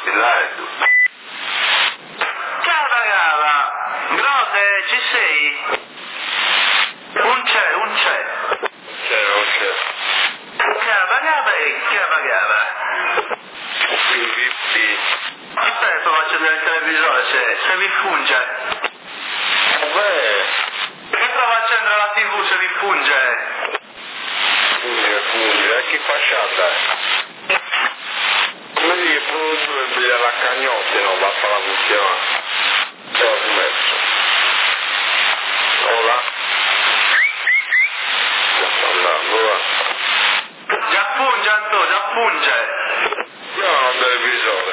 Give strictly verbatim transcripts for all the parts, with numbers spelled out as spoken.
Live. Ciao ragazza, Grode, ci sei? Un c'è, un c'è. C'è, non c'è. Che bagava e che bagava? Filippi. Aspetta, faccio del televisore se, se mi funge. Vabbè. Che stavo accendere la tivù se mi funge? Funge, funge. E chi fa sciata? Come dire, il produttore della cagnotte non va a fare la funzione. Te l'ho smesso. Ora. Già sta andando, va. Già funge, Anto, già funge. Io non ho un televisore.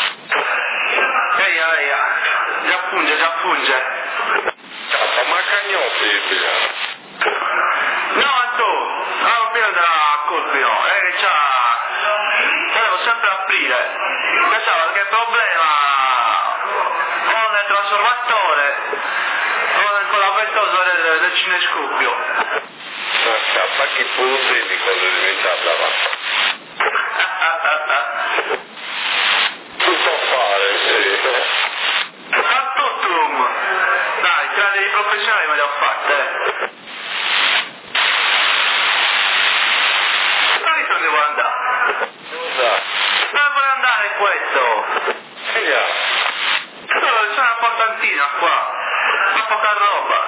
Eia, eia. Già funge, già funge. Cazzo, ma cagnotte il biglietto. No, Anto, non pieno della colpino, eh, che c'ha... Devo sempre aprire. Pensavo che il problema con il trasformatore, con, con la ventosa del, del cinescopio. Ma scappa che produttore di cosa è diventata, va. Tutto a fare, sì. Fattotum! Dai, grandi professionali me le ho fatte, eh. Dove sono devo andare? Cosa? Dove vuole andare questo? Figa. Oh, c'è una portantina qua, ma poca roba.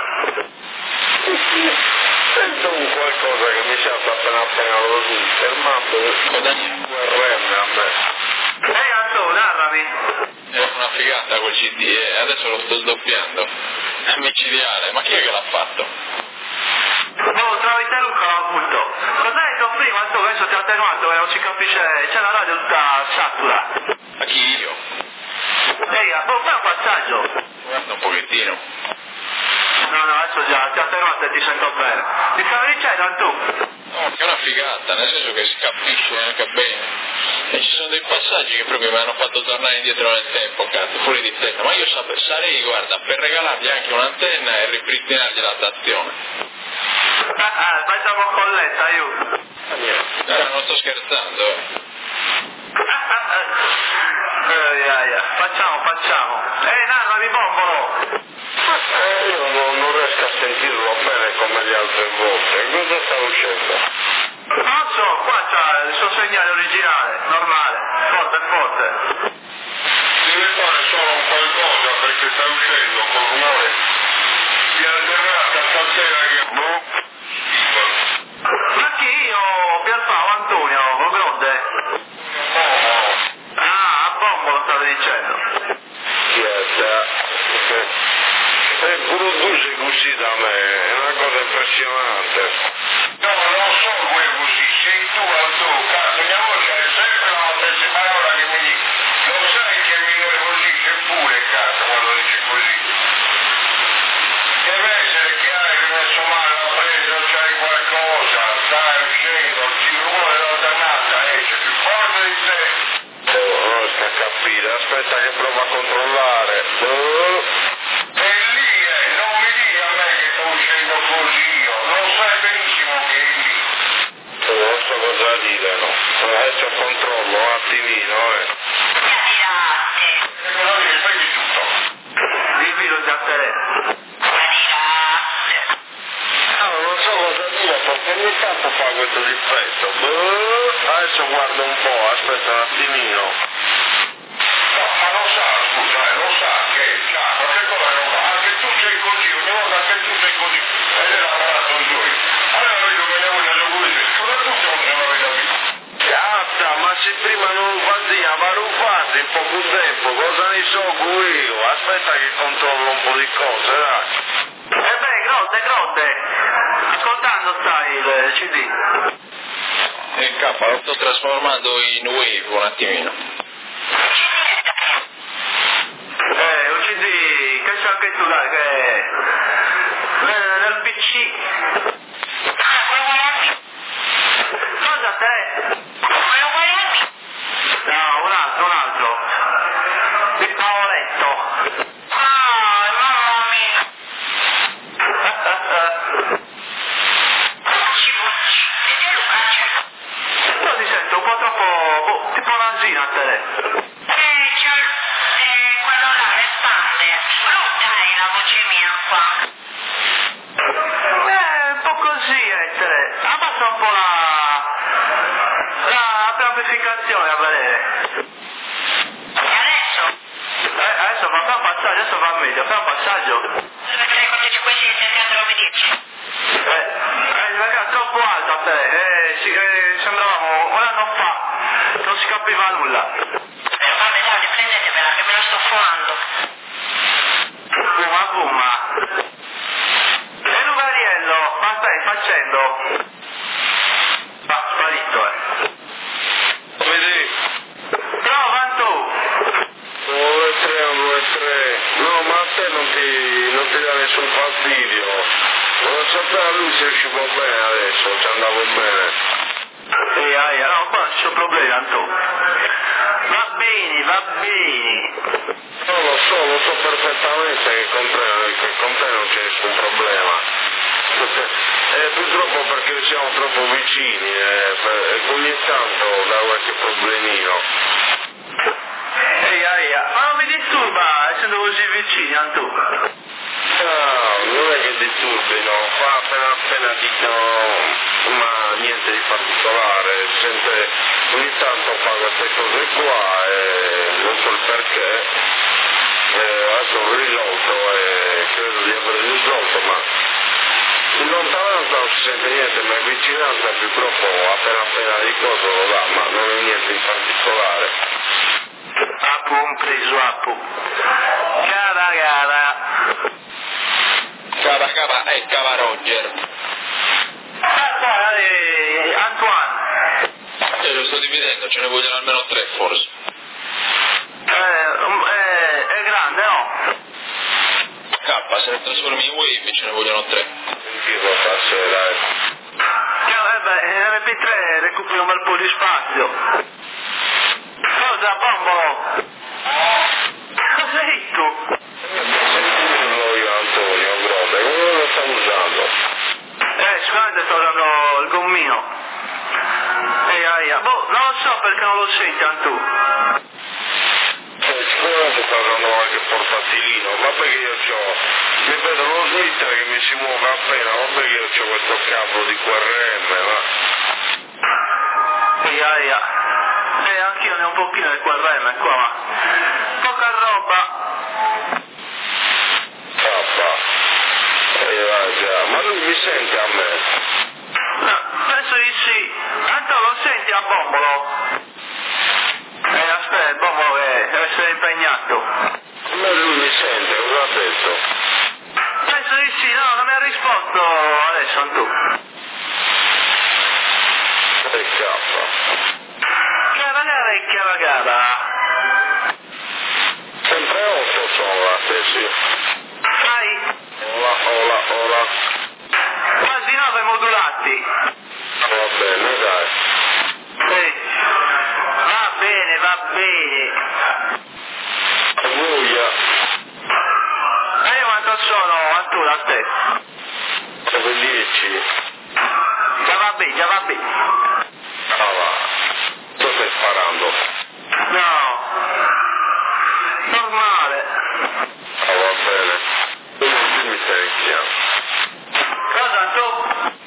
Sento un qualcosa che mi salta appena appena lo fermando due remme a me. Ehi Anto, narrami. È una figata quel C D, eh. Adesso lo sto sdoppiando. È micidiale, ma chi è che l'ha fatto? Oh, tramite Luca l'ho avuto. Cosa hai detto prima, Anto? Adesso ti ho attenuato e non si capisce, c'è la radio tutta satura. Ma chi io? Ehi, oh, fai un passaggio. Guarda un pochettino. No, no, adesso già, ti ho attenuato e ti sento bene. Ti stavi dicendo, Anto? No, che è una figata, nel senso che si capisce anche bene. E ci sono dei passaggi che proprio mi hanno fatto tornare indietro nel tempo, cazzo, fuori di testa. Ma io sape, sarei, guarda, per regalargli anche un'antenna e ripristinargli la tazione. Ah, ah, facciamo colletta, io. Eh, non sto scherzando, eh. Ah, ah, ah. Eh, yeah, yeah. Facciamo, facciamo. Ehi, narrami, bombolo. Eh, io non, non riesco a sentirlo bene come le altre volte. Cosa sta uscendo? Non so, qua c'ha il suo segnale originale, normale, forte, forte. Deve fare solo un qualcosa perché sta uscendo col rumore di alternata stasera che... Boh. Ma chi io, Pierpaolo, Antonio, Gronde? Oh, Ah, a bombolo stavi dicendo. chiesa. E pure tu sei così da me, è una cosa impressionante. No, non sono due così, sei tu al tuo cazzo, mia voce è sempre la stessa parola che mi dici. Lo sai che mi nervosisce pure, cazzo, quando dici così. Deve essere che hai messo male la presa, c'hai qualcosa, stai uscendo, il rumore della dannata esce più forte di te. Oh, non riesco a capire, aspetta che provo a controllare. Oh. E lì è, non mi dica a me che sto uscendo così io, lo sai benissimo che è lì. Oh, non so cosa dire, no. Adesso controllo un attimino, eh. E cosa dici, spegni tutto. Il virus da te. No, non so cosa dire perché ogni tanto fa questo difetto. Boh, adesso guardo un po', aspetta un attimino. No, ma lo sa, scusa, eh, lo sa che già qualche cosa non va. Anche tu sei così, ogni volta che tu sei così. Ed è lavorato lui. Allora vedo che io voglio così. Soprattutto non ce l'avete capito. Cazzo, ma se prima non lo faceva, ma lo fate in poco tempo, cosa ne so io? Aspetta che controllo un po' di cose, dai. Eh beh, Gronde, Gronde. Ascoltando stai il C D. E K, lo sto trasformando in wave un attimino. Eh, un C D, che c'è anche tu, dai, che... Nel, nel P C. Cosa te? No, un altro, un altro. Il Paoletto. Ah, mamma mia. No, ti sento un po' troppo... boh, tipo un'angina a te. acqua? Eh, un po' così, Etere. Abbassa un po' la... la amplificazione a vedere. E adesso? Eh, adesso fa un passaggio, adesso fa meglio, fa un passaggio. Mettere con tutti questi cercando di obbedienza. Eh, eh, ragazzi, è troppo alto a te, eh, sì, eh, sembravamo un anno fa, non si capiva nulla. Però vabbè, dai, prendetevela che me la sto fumando. Fuma, fuma. E Lugariello, ma stai facendo? Va, sparito, eh. Vedi? Prova tu. due tre, due tre. No, ma a te non ti, non ti dà nessun fastidio. Non sapeva lui se uscivo bene adesso, ci andavo bene. Sì, aia, no, qua non c'è problema, Anto. Va bene, va bene. No, lo so, lo so perfettamente che con te, che con te non c'è nessun problema. Eh, purtroppo perché siamo troppo vicini eh, e ogni tanto da qualche problemino. Ehi, aia, ma non mi disturba essendo così vicini, Anto. No, non è che disturbino, fa appena appena dicono, ma niente di particolare, sente, ogni tanto fa queste cose qua e non so il perché, eh, adesso ho risolto e credo di aver risolto, ma in lontananza non si sente niente, ma in vicinanza purtroppo appena appena di cosa lo dà, ma non è niente di particolare. Apu, un preso, Apu. Cara, cara. Cava cava e cava Roger. Ah, qua, eh, Antoine. Io lo sto dividendo, ce ne vogliono almeno tre forse. Eh, um, eh, è grande, no? K, se ne trasformi in wave ce ne vogliono tre. Sentirlo stasera, eh. Eh, beh, in R P tre recupero un bel po' di spazio. Cosa, Bombolo? Cos'hai tu? Sentirlo io Antonio, Grobe, come lo sta usando? Eh, scusate, sto usando il gommino. Ehi, aia, boh, non lo so perché non lo senti, Antù. Eh, sicuramente sta usando qualche portatilino, ma perché io c'ho, mi vedo lo slitter che mi si muove appena, ma perché io c'ho questo cavolo di Q R M, ma... Ehi, aia. Eh, anch'io ne ho un pochino di Q R M qua, ma... poca roba. Cappa. Eh, va già, ma lui mi sente a me? No, penso di sì. Anto, lo senti a Bombolo? Eh, aspetta, il Bombolo che deve essere impegnato. A me lui mi sente, cosa ha detto? Penso di sì, no, non mi ha risposto adesso, Antù. E cappa. Cara gara e cara gara. Sempre otto sono la stessi. Sai, Ola, ola, ola. quasi nove modulati. Va bene, dai. Sì. Va bene, va bene. Voglia. E io quanto sono, Antù, da te? Dove dieci? Già va bene, già va bene. Ah va. Cosa stai sparando? No. Normale. Ah va bene. Tu non ti mi stai chiamando. Cosa, Antù?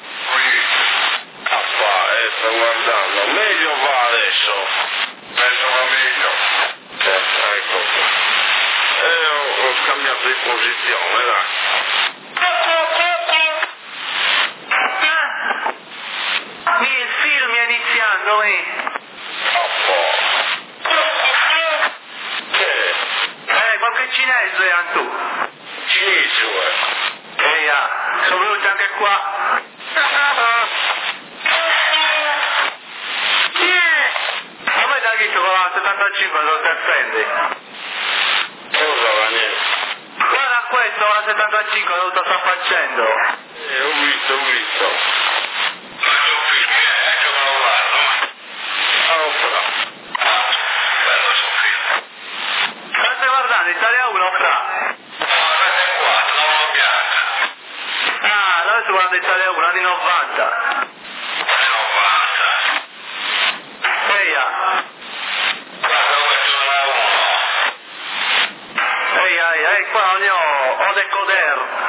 Ah fa, eh, sto guardando. Meglio va adesso. Adesso va meglio. Eh, ecco. Eh, ho, ho scambiato di posizione, dai. Il film è iniziando, eh. Ah fa. Che? Eh, qualche cinese, Antù. Cinese, eh. Ehi, ah, sono venuti anche qua. Ma poi da chi con la settantacinque non ti offendi? Cosa va niente? Guarda questo, la settantacinque cosa sta facendo? Eh, ho visto, ho visto. Faccio un film, eh, ecco me lo guardo. Ah, non fra. Ah, bello questo film. Ma stai guardando, Italia uno fra? No, ventiquattro, non lo bianca. Ah, noi stiamo guardando Italia uno, anni novanta. Anni novanta. Ehi, ah. Guarda come sono la uno. Ehi, ehi, ehi, qua non ne ho, ho decoder.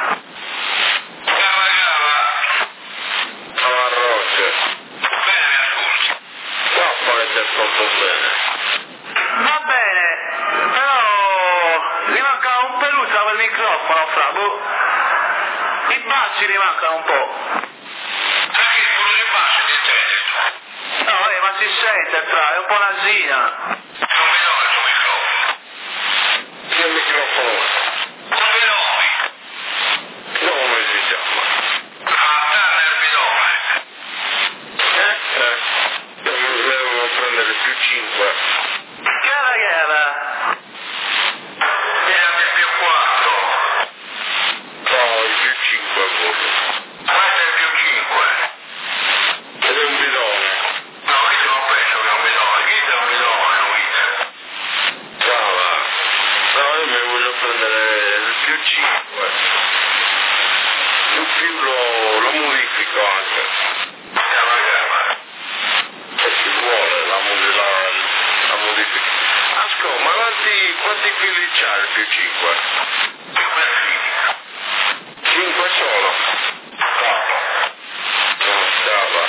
bassi ne mancano un po'. Anche quello dei bassi ti intendi? No, vabbè, ma si sente, fra, è un po' nasina. Non mi do il tuo microfono. Che microfono? Come nomi? Come si chiama? Ah, Tanner Bidone. Eh? Eh. Devo prendere più cinque. Che era che era? Era del più quattro. No, il più cinque quello. Questo è il più cinque. Ed è un bidone. No, io non penso che è un bidone. Chi è un bidone, non iter? Brava. No, io mi voglio prendere il più cinque. Il più lo, lo modifico anche. Chiama chiama. Se si vuole la, la, la modifica. Ascolta, ma quanti, quanti fili c'ha il più cinque? cinque fili. cinque solo? No. Non stava.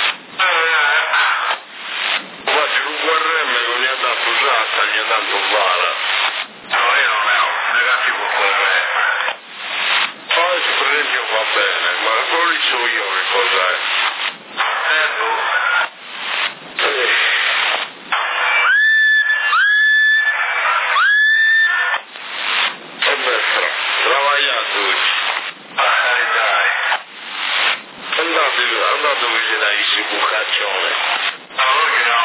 Guarda, un guarremme che mi ha dato usata, gli ha dato vara. No, io non ne ho, negativo guarremme. Poi per esempio va bene, ma poi so io che cos'è. Eh, boh. Eh. E beh, fra, travagliato oggi. Ah, dai. Andate, andate vicino ai si bucaccione. Ma oggi no.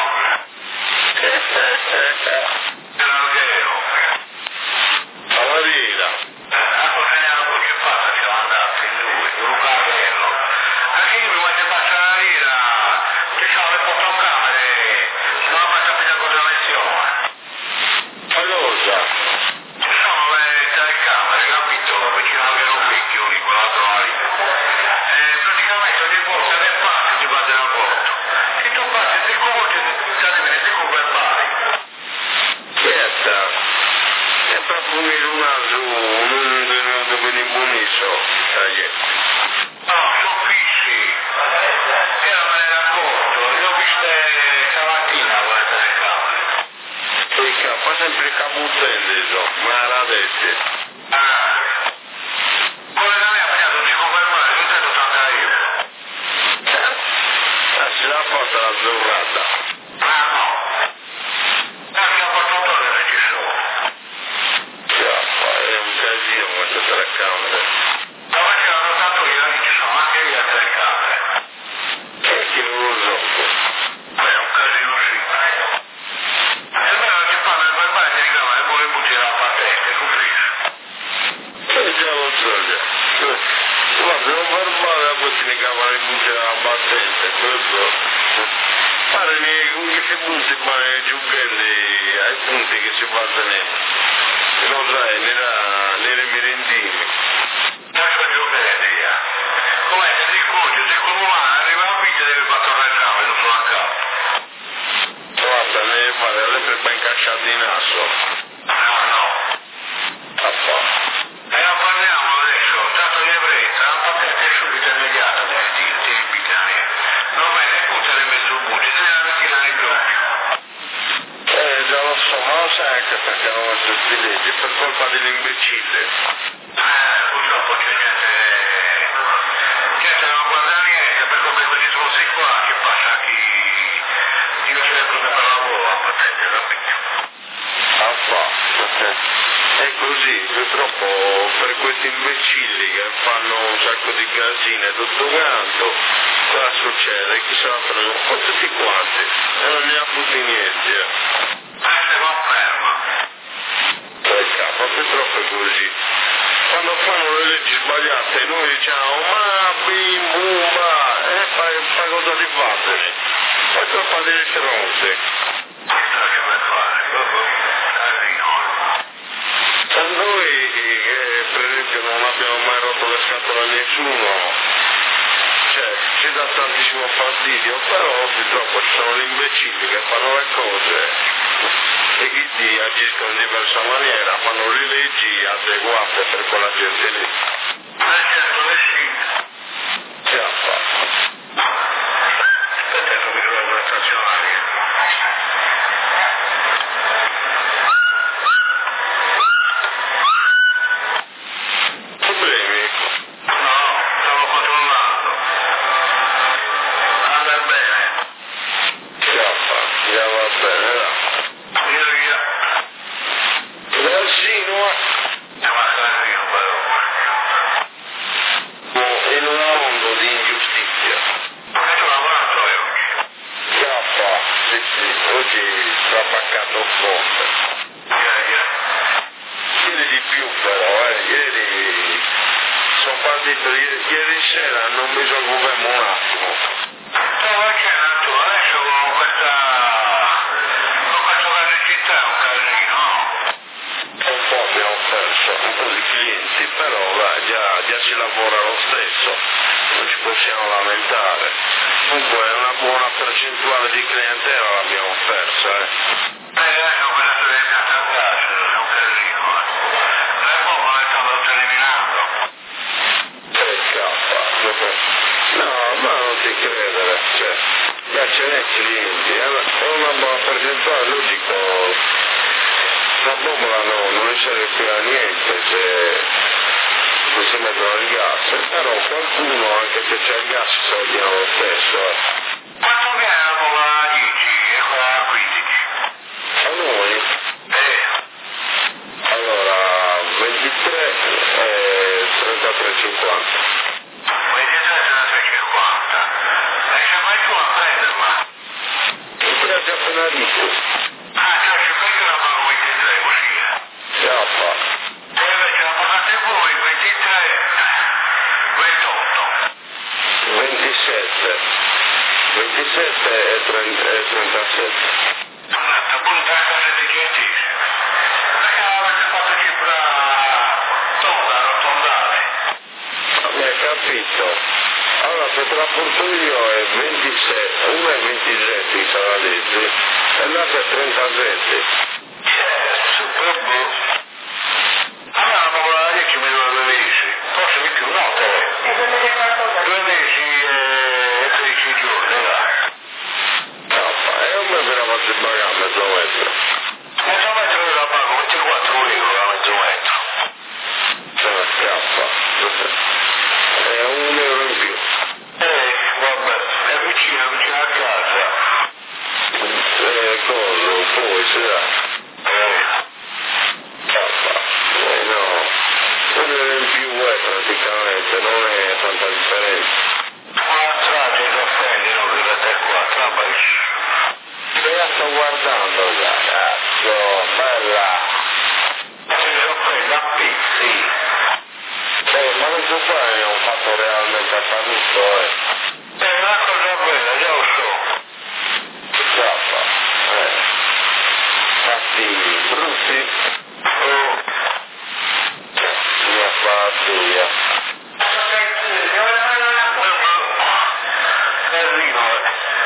Era vero. A Marina. A Cosenano che passa, siamo andati in due, un carrello. Anche io mi voglio passare la lira, che sono le fotocamere, non ho mai capito cosa menziona. Ma cosa? Ci sono le telecamere, capito? Vicino al vero vecchio lì, quell'altro lì. Eh, praticamente ogni volta che passi ti bate la porta. Se tu passi tre volte ti arrivi tre converbali. Certo. È per punire un naso, un dove ne buoniso, sai? No, sono fissi. Io me ne racconto, io ho visto stamattina quelle telecamere. Sì, fa sempre capuzzendo, ma era detto. Ah. Come da me ha pagato tre converbali, non sei ottanta euro. Ah, se la porta la zurrata. Ah, no. Anche a portatore che ci sono. È un casino queste telecamere. Ma perché l'hanno tanto io, ci sono anche io a telecamere. E chi non lo so? Beh, è un casino sì. E beh, che fanno il verbale di ricamare e poi buttare la patente, capisci? Eh già lo so già. Guarda, un verbale a poi ti ricamare e buttare la patente, questo. Pare che si punti ma giughelli ai punti che si fa tenere. Non sai, nelle merendine. Ma io giughelli, come se ti cuoci, se come umano arriva a pizza deve battere il ramo, non sono a capo. Guarda, ne deve fare sempre ben cacciato in asso. No, no. A fa. E non parliamo adesso, tanto di fretta, la patente è subito immediata, deve dire, devi piccare. Non vai né puttare mezzo butti, se ne la metti là nei blocchi. Eh, già lo so, ma lo sai anche perché non ho questi leggi, per colpa dell'imbecille. Eh, purtroppo c'è gente... gente non guarda niente, per come questi trozzi qua, che passa chi... chi non c'è proprio per lavoro, la patente, capito? Ah, fa. È così, purtroppo per questi imbecilli che fanno un sacco di casine tutto quanto, cosa succede? Chi se la prende? Un po' tutti quanti, e non ne ha avuti niente. Ah, se va ferma. Ecco, ma purtroppo è così. Quando fanno le leggi sbagliate noi diciamo ma bim bum ba, e fai, fai cosa di fatene? Poi colpa delle stronze. Chissà che vuoi fare, casino. A noi, eh, per esempio, non abbiamo mai rotto le scatole a nessuno, cioè ci dà tantissimo fastidio, però purtroppo ci sono gli imbecilli che fanno le cose e quindi agiscono in diversa maniera, fanno le leggi adeguate per quella gente lì. Eh certo, le sì. Che ha fatto? Aspetta, io mi trovo la stazionaria. Problemi? No. oggi sta baccato forte. Ieri di più però, eh, ieri sono partito, ieri, ieri sera non mi soccupiamo un attimo. Dove c'è nato? Adesso con questa, con questo caricità è un casino. Un po' abbiamo perso, un po' di clienti, però vai, già, già si lavora lo stesso, non ci possiamo lamentare. Comunque è una buona percentuale di clientela l'abbiamo persa, eh. Eh, adesso quella delle case a casa è un casino, eh. Le bombe le stanno eliminando. Che scappa. No, ma non ti credere, cioè, già ce n'è clienti, è una, è una buona percentuale, lo dico, la bombola no, non serve più a niente se, se si mettono il gas, però qualcuno, anche se c'è il gas, si togliano lo stesso, eh. Quanto viene la bombola da dieci e quella da quindici? A noi? Eh. Allora, ventitré e trentatré cinquanta. ventitré, trentatré, cinquanta. E se vai tu a prenderla? Il prezzo è appena detto. Ah, cioè, se fai che la pago ventitré, così, eh. Scappa. E invece la pagate voi ventitré, ventotto. ventisette. ventisette e trentasette. Punta a casa di gentile. Perché avete fatto cifra tonda, arrotondare? Mi hai capito? Allora se te la porto io è ventisette, uno è ventisette i canadesi e l'altro è trentasette. Yes, proprio. Allora la pagola da dieci mi dura due mesi, forse di più, no, tre. Due mesi e tredici giorni, là. No, e non mi verrà fatto pagare mezzo metro. Mezzo metro io la pago ventiquattro euro a mezzo metro. Se ne scappa. È un euro in più. Eh, vabbè, è vicino, vicino a casa. Eh, cosa? Poi si dà. Eh. Scappa. Eh no. Un euro in più è praticamente, non è tanta differenza. Una strada che offendono che da te qua, trabaci. Che la sto guardando, ragazzo, bella. Si offende a pizzi. Eh, ma non so fare, ho fatto realmente a tutto, eh. È una cosa bella, già lo so. Scappa, eh. Cattivi, brutti. Oh. Mia fattiglia. Carino, eh.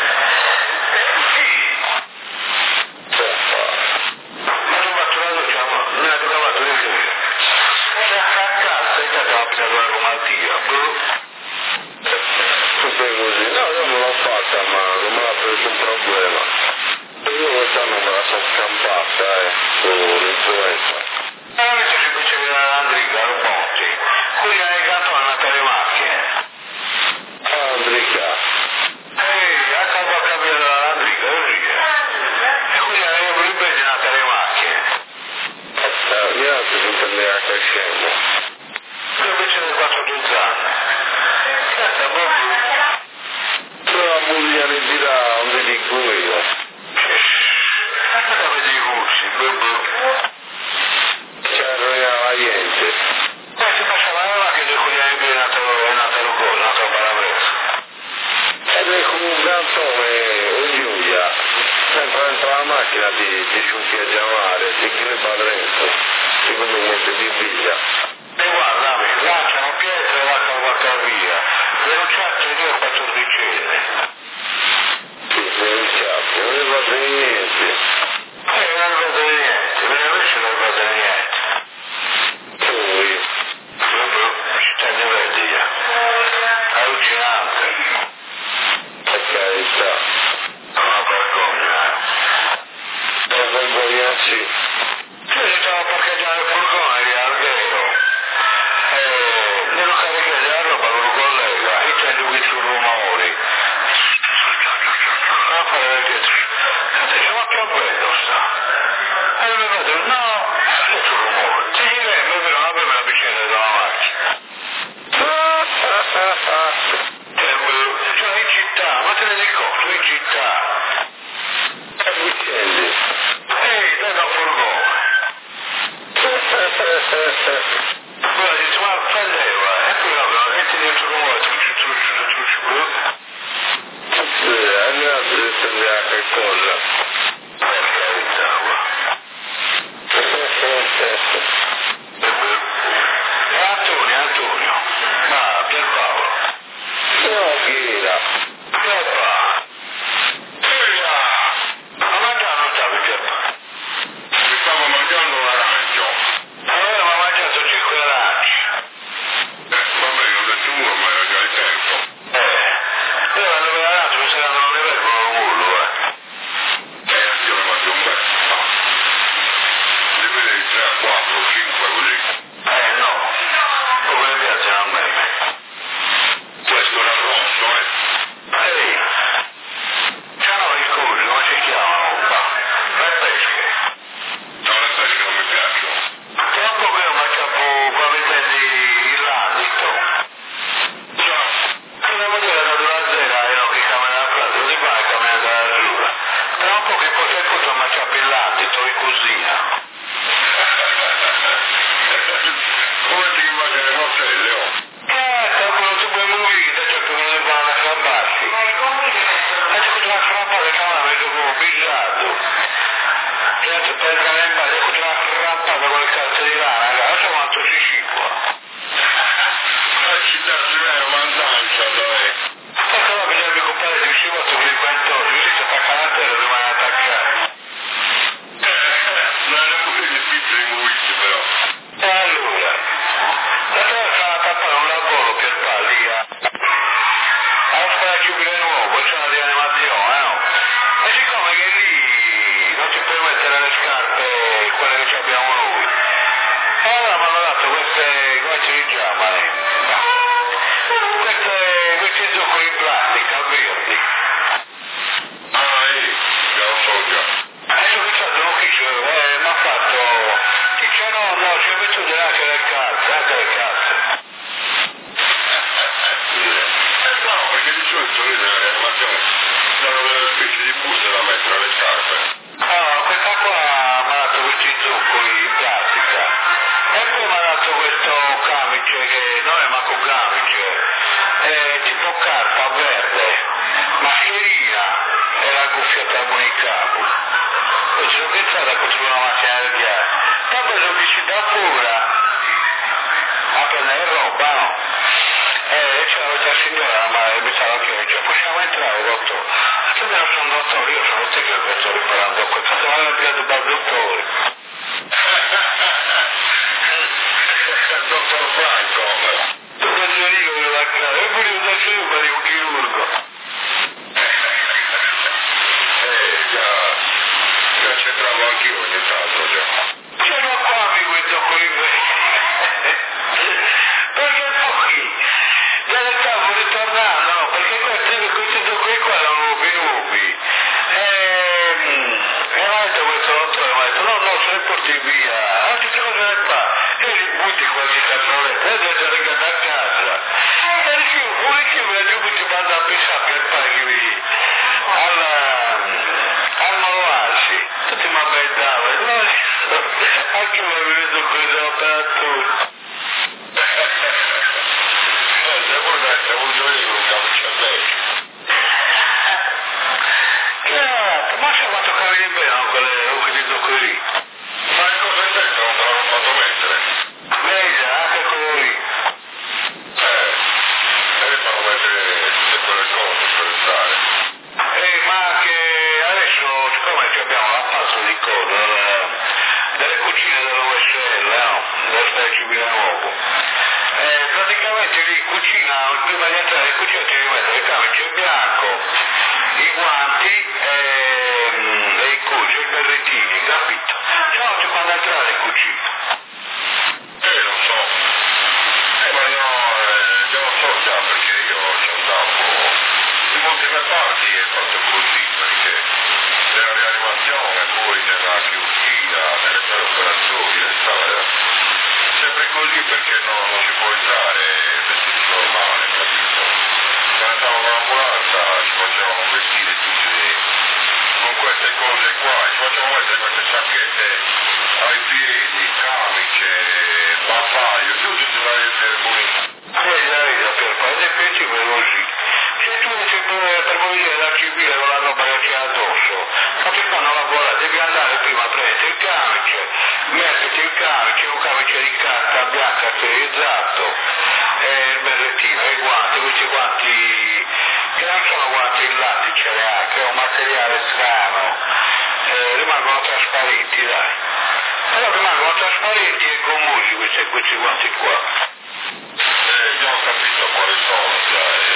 Scappa. Ma non faccio la doccia, ma non è trovato di che. Se a casa è capita con la romantia, boh. Tu sei così. No, io non l'ho fatta, ma non me l'ha preso un problema. Io quest'anno me la sono scampata, eh, sull'influenza. E invece si piace la Andrica, lo Monti. Qui hai legato a Natale Macchine. Ah, Andrica. Ehi, accanto a capire la Andrica, così, eh. E qui hai i presi di Natale Macchine. Eh, mia altro si intendeva che scemo. Qui invece del quattro zanne. Questa è proprio... Però la moglie ne dirà, non ti dico io. Cosa vedi i russi, boh. Cioè, non era la niente. Poi si passava la macchina con gli amici è nato Rugolo, è nato Balabrezzo. Ed è come un cantone, un Giulia. Sempre dentro la macchina ti, ti sciuti a chiamare, ti creba dentro. Secondo me ti biglia. E guarda, lanciano pietre e lasciano portare via. Le rucciate io ho quattordicenne. Sì, sei un cazzo, non ne fate niente. Eh, non ne fate niente, me ne invece non ne fate niente. Poi, Proprio città di Verdia. Allucinante. per carità. Una vergogna. Non vergognarsi. Io si stavo parcheggiando il furgone di Alghero. E devo caricare la roba con un collega. E sento qui sul rumore. A fare del dietro. Dice, ma che bello sta. E mi vedo, no, sento il rumore. Sì, lei mi vedo una prima vicenda della macchina. E cioè in città, ma te ne rendi conto, in città. E rampa che stava messo come bisato. Certo, per la rampa, ecco, c'è una rampa con il cazzo di lana, adesso quanto si scippa. La città si vede mandancia, dove? Ecco là, bisogna comprare di uscire molto per il quintorio, così si attacca la terra e rimane attaccato. Non è pure difficile muoversi, però. E allora, la terra stava tappando un lavoro per lì, eh. Allo spazio più nuovo, c'è una rianimazione, no? E siccome che lì non si può mettere le scarpe, quelle che abbiamo noi, allora mi hanno dato queste, come si chiamano? Queste, questi zuccheri in plastica, verdi. Ah, eh, già lo so già. Adesso che c'è un ufficio, eh, mi ha fatto, dice no, no, ci ho messo anche le calze, anche le calze. Eh no, perché di solito lì nella rianimazione sono delle specie di buste da mettere alle scarpe. Allora, questa qua mi ha dato questi zuccheri in plastica e poi mi ha dato questo camice che non è manco camice, è tipo carta verde, mascherina e la cuffia termonicavo. Poi ci sono pensato a costruire una macchina del ghiaccio. Poi sono visto da fuori a prendere roba, no? E c'era questa signora, ma mi stava chiedendo, cioè possiamo entrare, dottore? Io non sono dottore, io sono te che sto riparando qua, cosa mi ha piaciuto dal dottore? Dottor Franco. Tutto il giorno che la cara, e poi io adesso io farei un chirurgo. Eh, già, già c'entravo anch'io ogni tanto, già. Ce l'ho qua, mi questo con i perché poi, dove stavo ritornando, no? Perché questi, questi zuccheri qua erano venuti. E mi ha detto questo dottore, mi ha detto no, no, se ne porti via. Ah, che cosa ne fa? E li butti quasi cazzolette, e deve arrivare a casa. E io, vuoi che me la giù ti vado a pensare per fargli al, al Maloassi. Tutti mi avventavano, no? Anche io mi vedo questo operatore. Devo essere un giorno con un camice a vecchio. Certo, ma c'è quanto cavi bene quelle questi zuccheri? Ma che cosa c'è che non te l'hanno fatto mettere? Vedi, anche quello lì. Eh, e mi fanno mettere tutte quelle cose per entrare. Eh, ma anche adesso, siccome ci abbiamo la pasta di coda delle, delle cucine dell'O S L, no? Dello Stadio Civile Nuovo, eh, praticamente lì in cucina, prima di entrare in cucina ti devi mettere il camice bianco, i guanti e, e i cuci, i berrettini, capito? Se no ti fanno entrare in cucina. Eh, lo so. Eh, ma io, eh, io lo so già perché io ci andavo in molte parti e fatto così, perché nella rianimazione, poi nella chirurgia, nelle sale operazioni, stava sempre così perché no, non si può entrare vestiti normale, capito? Quando andavo con l'ambulanza ci facevano vestire tutti con queste cose qua, ci facevano mettere queste sacchette ai piedi, camice, bavaglio, tutti di una vergogna. Eh, la vita per fare pezzi così. Se tu dici per, per morire da civile non l'hanno parecchia addosso, ma ti fanno lavorare, devi andare prima a prendere il camice, metterti il camice, un camice di carta bianca sterilizzato, e il berrettino, e i guanti, questi guanti che non sono guanti in lattice neanche, è un materiale strano, eh, rimangono trasparenti, dai. Però rimangono trasparenti e gommosi questi, questi guanti qua. Eh, io ho capito quali sono già, eh,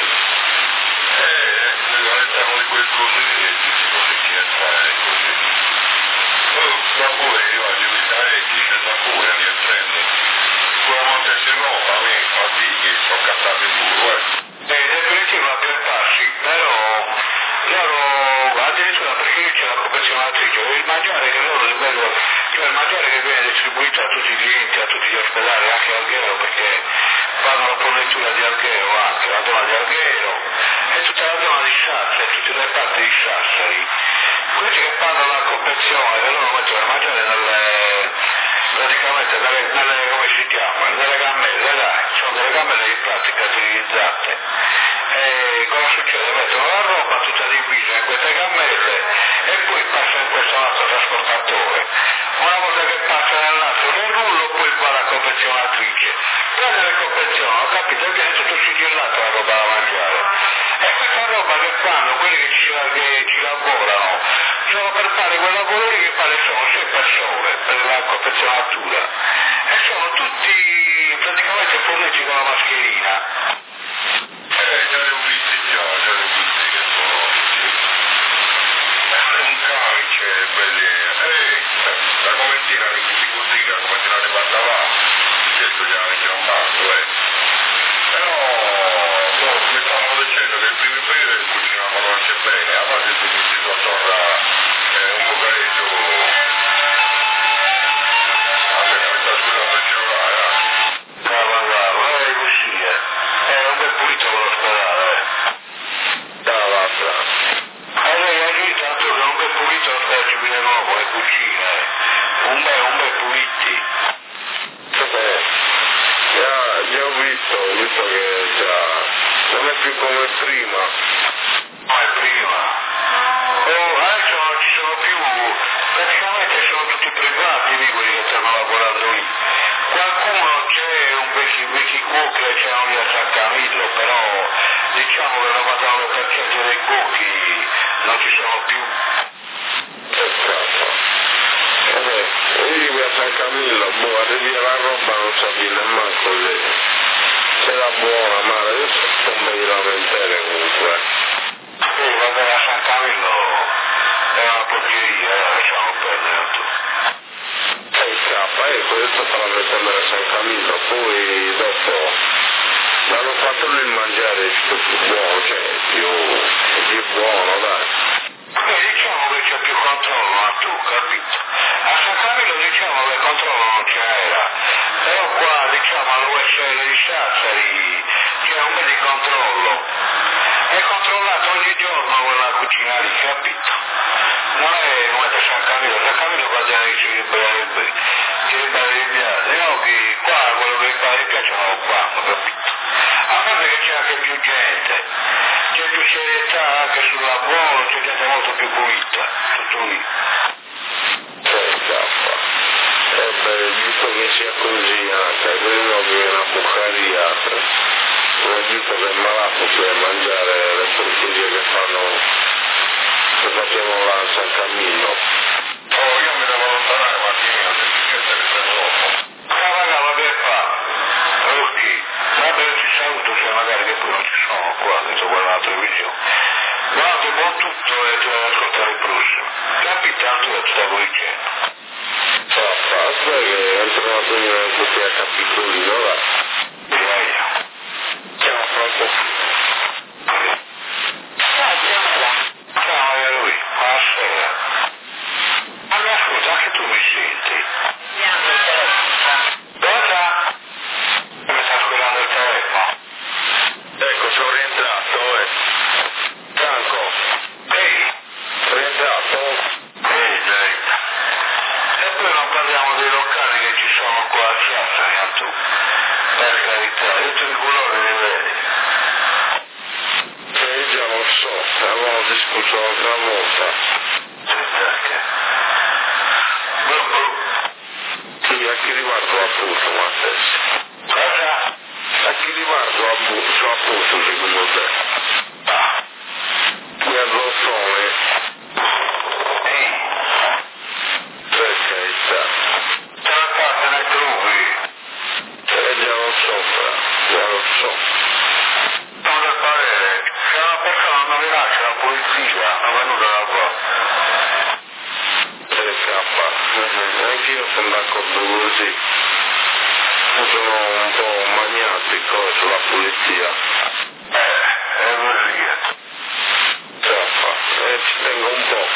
eh, all'interno di quel cosetti si poteva entrare così. Oh, da pure io a Giulicaretti, che da pure li prendi, quella volta si roba, a me, infatti, che sono cattati pure, eh. Eh, definitivo per passi, però loro addirittura perché io c'è la confezionatrice, il mangiare che loro bello, cioè il mangiare che viene distribuito a tutti i clienti, a tutti gli ospedali, anche a Alghero, perché fanno la fornitura di Alghero anche, la zona di Alghero, e tutta la zona di Sassari, tutte le parti di Sassari. Quelli che fanno la confezione, che loro mettono a mangiare nelle, praticamente nelle, nelle, come si chiama, nelle gammelle, dai, sono delle gammelle di plastica utilizzate. E E cosa succede? Mettono la roba tutta divisa in queste cammelle e poi passa in questo altro trasportatore. Una volta che passa nell'altro del rullo poi va alla confezionatrice. Prende le confezioni, ho capito, e viene tutto sigillato la roba da mangiare. E questa roba che fanno quelli che ci, che ci lavorano sono per fare quel lavoro lì che fare sono sei persone per la confezionatura e sono tutti praticamente forniti con la mascherina. Eh, già li ho visti già, già li ho visti che sono un camice, belli, eh, la comentina di questi così, la comentina ne parlava, questo già ne c'è un basso, eh. Però, boh, mi stavano dicendo che il primo periodo cucinavano non c'è bene, a parte il primo attorno eh, un bocareggio, a me mi sta scusando il cellulare, eh. Bravo, bravo, eh, così, eh. È un bel pulito con l'ospedale, eh. Ah, basta. Eh, lei lì tanto che un bel pulito l'ospedale civile nuovo, le cucine, eh. Un bel, un bel puliti. Vabbè, già, già ho visto, ho visto che già non è più come prima. Come prima. Oh, adesso non ci sono più, praticamente sono tutti privati lì quelli che stanno lavorando lì. Qualcuno c'è un vecchi, vecchi cuochi che c'erano lì a San Camillo, però diciamo che il novantanove per cento dei cuochi non ci sono più. Peccato. Vabbè, io qui a San Camillo, boh, arrivi la roba non sapevi nemmeno lì. C'era buona, ma adesso non mi lamentare comunque. Sì, vabbè, a San Camillo è una porcheria, eh, lasciamo perdere tu. E scappa, e questo stava mettendo a San Camillo, poi dopo l'hanno fatto lui il mangiare più buono, cioè più, più buono, dai. Eh, diciamo che c'è più controllo, ma tu, capito? A San Camillo diciamo che il controllo non c'era, però qua diciamo all'U S L di Sassari c'è un po' di controllo. È controllato ogni giorno quella cucina lì, capito? Non è come da San Camillo, San Camillo qua ci libererebbe, ci libererebbe, no che qua quello che fa gli piace non lo fanno, capito? A parte che c'è anche più gente, c'è più serietà anche sul lavoro, c'è gente molto più pulita, tutto lì. Sei scappa. E beh, visto che sia così anche, credo che una buccaria, non è giusto che il malato deve mangiare le porcherie che fanno, che facevano là a San Camillo. Oh, io mi devo allontanare, Martino, se ti sente che sei troppo. Ah, raga, ma che fa? Rucchi, guarda io ti saluto, se magari che poi non ci sono qua, che sto guardando la televisione. Guarda, buon tutto e ti devo ascoltare il prossimo. Capita, tanto che ti stavo dicendo. Papà, aspetta che entrano a venire tutti a capitolino, va. Via, via. Ciao, Franco. Ciao, Maria lui, buonasera. Allora, scusa, anche tu mi senti? Cosa? Mi sta squillando il telefono. Ecco, sono rientrato, eh. Franco, Ehi, sono rientrato? ehi, ehi. E poi non parliamo dei locali che ci sono qua a Sassari, a tu. Per carità, io ti ricolore li vedi. Eh, già lo so, avevamo discusso l'altra volta. Sì, perché? Bru, bru. Sì, a chi riguardo appunto, ma stesso. Cosa? A chi riguardo appunto, appunto, secondo te? Ah. Mi arrossone. Ehi, Per carità. te la parte nei trubi. Eh, già lo so, fra, già lo so. Sono del parere, se una persona non rilascia la polizia, non venuta da qua. Eh, cappa. Anch'io sono d'accordo così. Sono un po' maniatico sulla pulizia. Eh, è così. Cappa, eh, ci tengo un po'.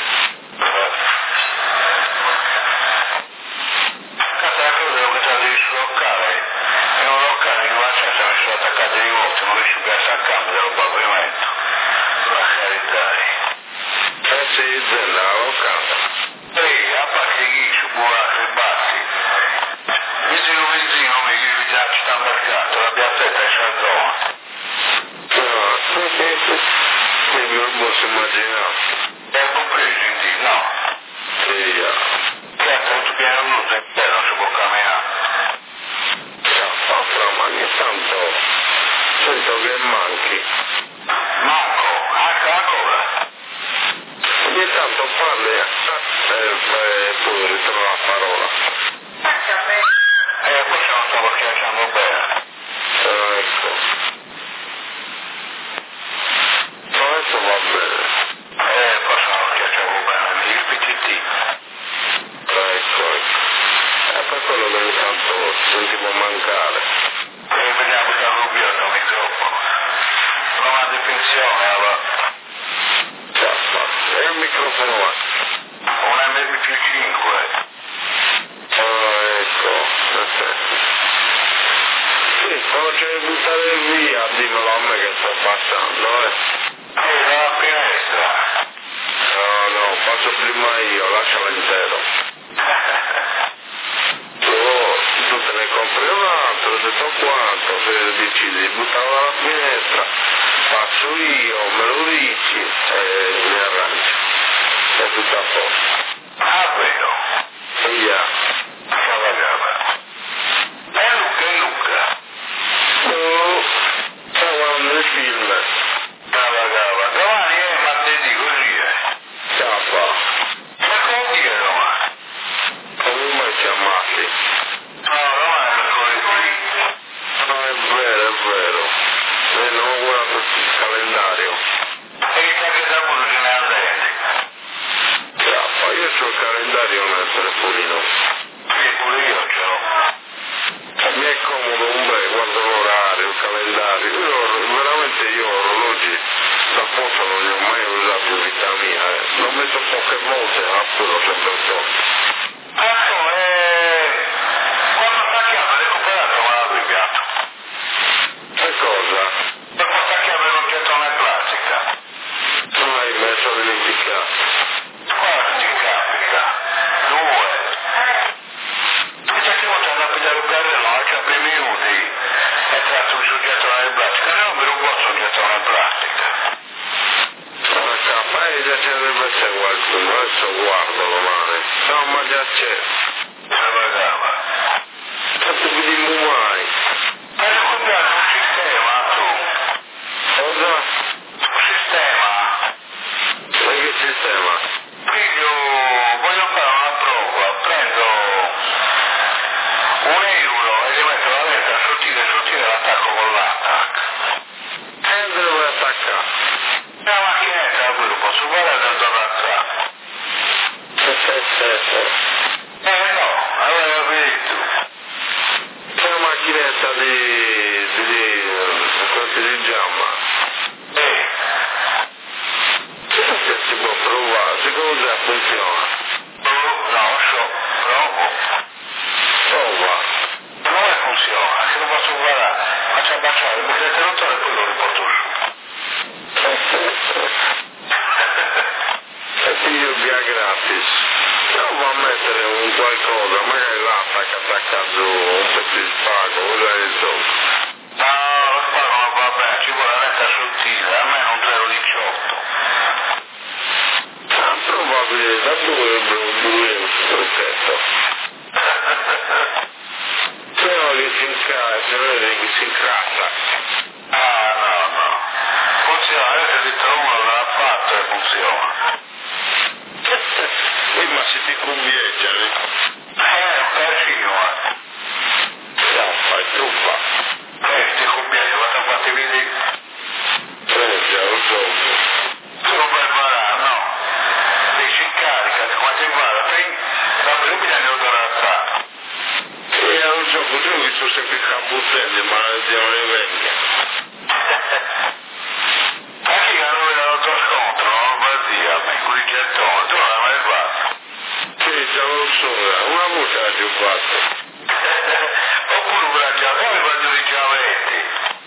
Cazzo, è quello che ti devi sbloccare. È un locale che va sempre mi sono attaccati di volte, non riesco più a staccarmi dallo pavimento. La carità. Eh sì, zella, la locanda. Ehi, a parte chi ci può altri batti. Vicino vicino mi chiedi già ci sta mercato, la piazzetta è Sardona. No, posso immaginare. Hai compreso, quindi? No. Sì, ja. Certo, non si pieno nulla, non si può camminare. Ja, fra, ma ogni tanto sento che manchi. Marco, anche ancora? Ogni tanto parli e eh, poi ritrovo la parola. Eh, forse non stavo schiacciando bene. Eh, ecco. No, adesso va bene. Eh, forse non schiacciavo bene, il P T T. Ecco, ecco. È per quello che ogni tanto sentivo mancare. E vediamo se hanno rubato il microfono. Non ha definizione, allora. Già, ma e il microfono là? Un M P cinque. Ah, ecco. Sì, quando c'è da buttare via, dimmelo a me che sto passando, eh. Eh, dalla finestra. No, no, passo prima io, lascialo intero. Oh, tu te ne compri un altro, se so quanto, se decidi di buttarlo alla finestra, passo io, me lo dici e mi arrangio. È tutto a posto. Ah, vero. E già. Cava cava. E Luca, e Luca. Oh, sto guardando il film. Cava cava. Domani è martedì, così è. Cappa, Ma come dire domani? come mai ci ammazzi? No, domani è mercoledì. No, è vero, è vero. E non ho guardato il calendario. E il calendario ce n'è all'etica. Cappa, io c'ho il calendario nel telefonino. Sì, pure io ce l'ho. Mi è comodo un bel, guardo l'orario, il calendario. Io veramente io orologi da poco non li ho mai usati in vita mia. Eh. L'ho messo poche volte, ma poi l'ho sempre tolto. Ecco, e... quando sta chiave recuperato me l'ha pigliato. Che cosa? Dopo sta chiave non c'è tona plastica. Non hai messo dimenticato. Quanti capita? Due. Questa che volta andare a pigliare un carrello, anche a primi minuti, è tratto un soggetto nella plastica. Non mi rubo un soggetto nella plastica. Ma cappa, eh, già ce ne deve essere qualcuno, adesso guardo domani. No, ma già c'è. Cava cava. Tanto vi dimmo mai. Hai recuperato un sistema, tu? Cosa? Un sistema? Ma che sistema? Figlio, voglio fare una prova, prendo un euro e gli metto la lettera sottile sottile e l'attacco con l'attack. E dove vuoi attaccare? La macchinetta, quello posso guardare dal dovrà. Eh no, aveva visto. C'è una macchinetta di... di... di... questi di giamma. Eh, Che si può provare, secondo te funziona? oh, no, so, provo. Prova. Come funziona? Che non posso guardare. Faccio abbassare il microinterruttore e poi lo riporto su. E figlio via gratis. Prova a mettere un qualcosa, magari là attacca attaccato un pezzo di spago, cosa ne so. No, lo spago non va bene, ci vuole la lettera sottile, almeno un zero diciotto. Ah, probabile, da dove un due un trucchetto. Se no che si incazza, se no che si incazza. Ah, no, no. Funziona, avete detto uno l'ha fatto e funziona. E ma se ti convieggiano? Eh, un casino, eh. No, fai truffa. Eh, ti conviene, guarda quanti vedi. Eh, già lo so. Tu non puoi imparare, no. Dici in carica, come ti guarda, poi la prima ne ho dorato. E non so, così ho visto sempre cambutelli, ma non ne venga. Anche io non vedo l'altro scontro, non va via, ma in cui gettone, tu non l'hai mai fatto. Sì, già lo so, una volta l'ho già fatto. Oppure un bracciato, come voglio di giavetti.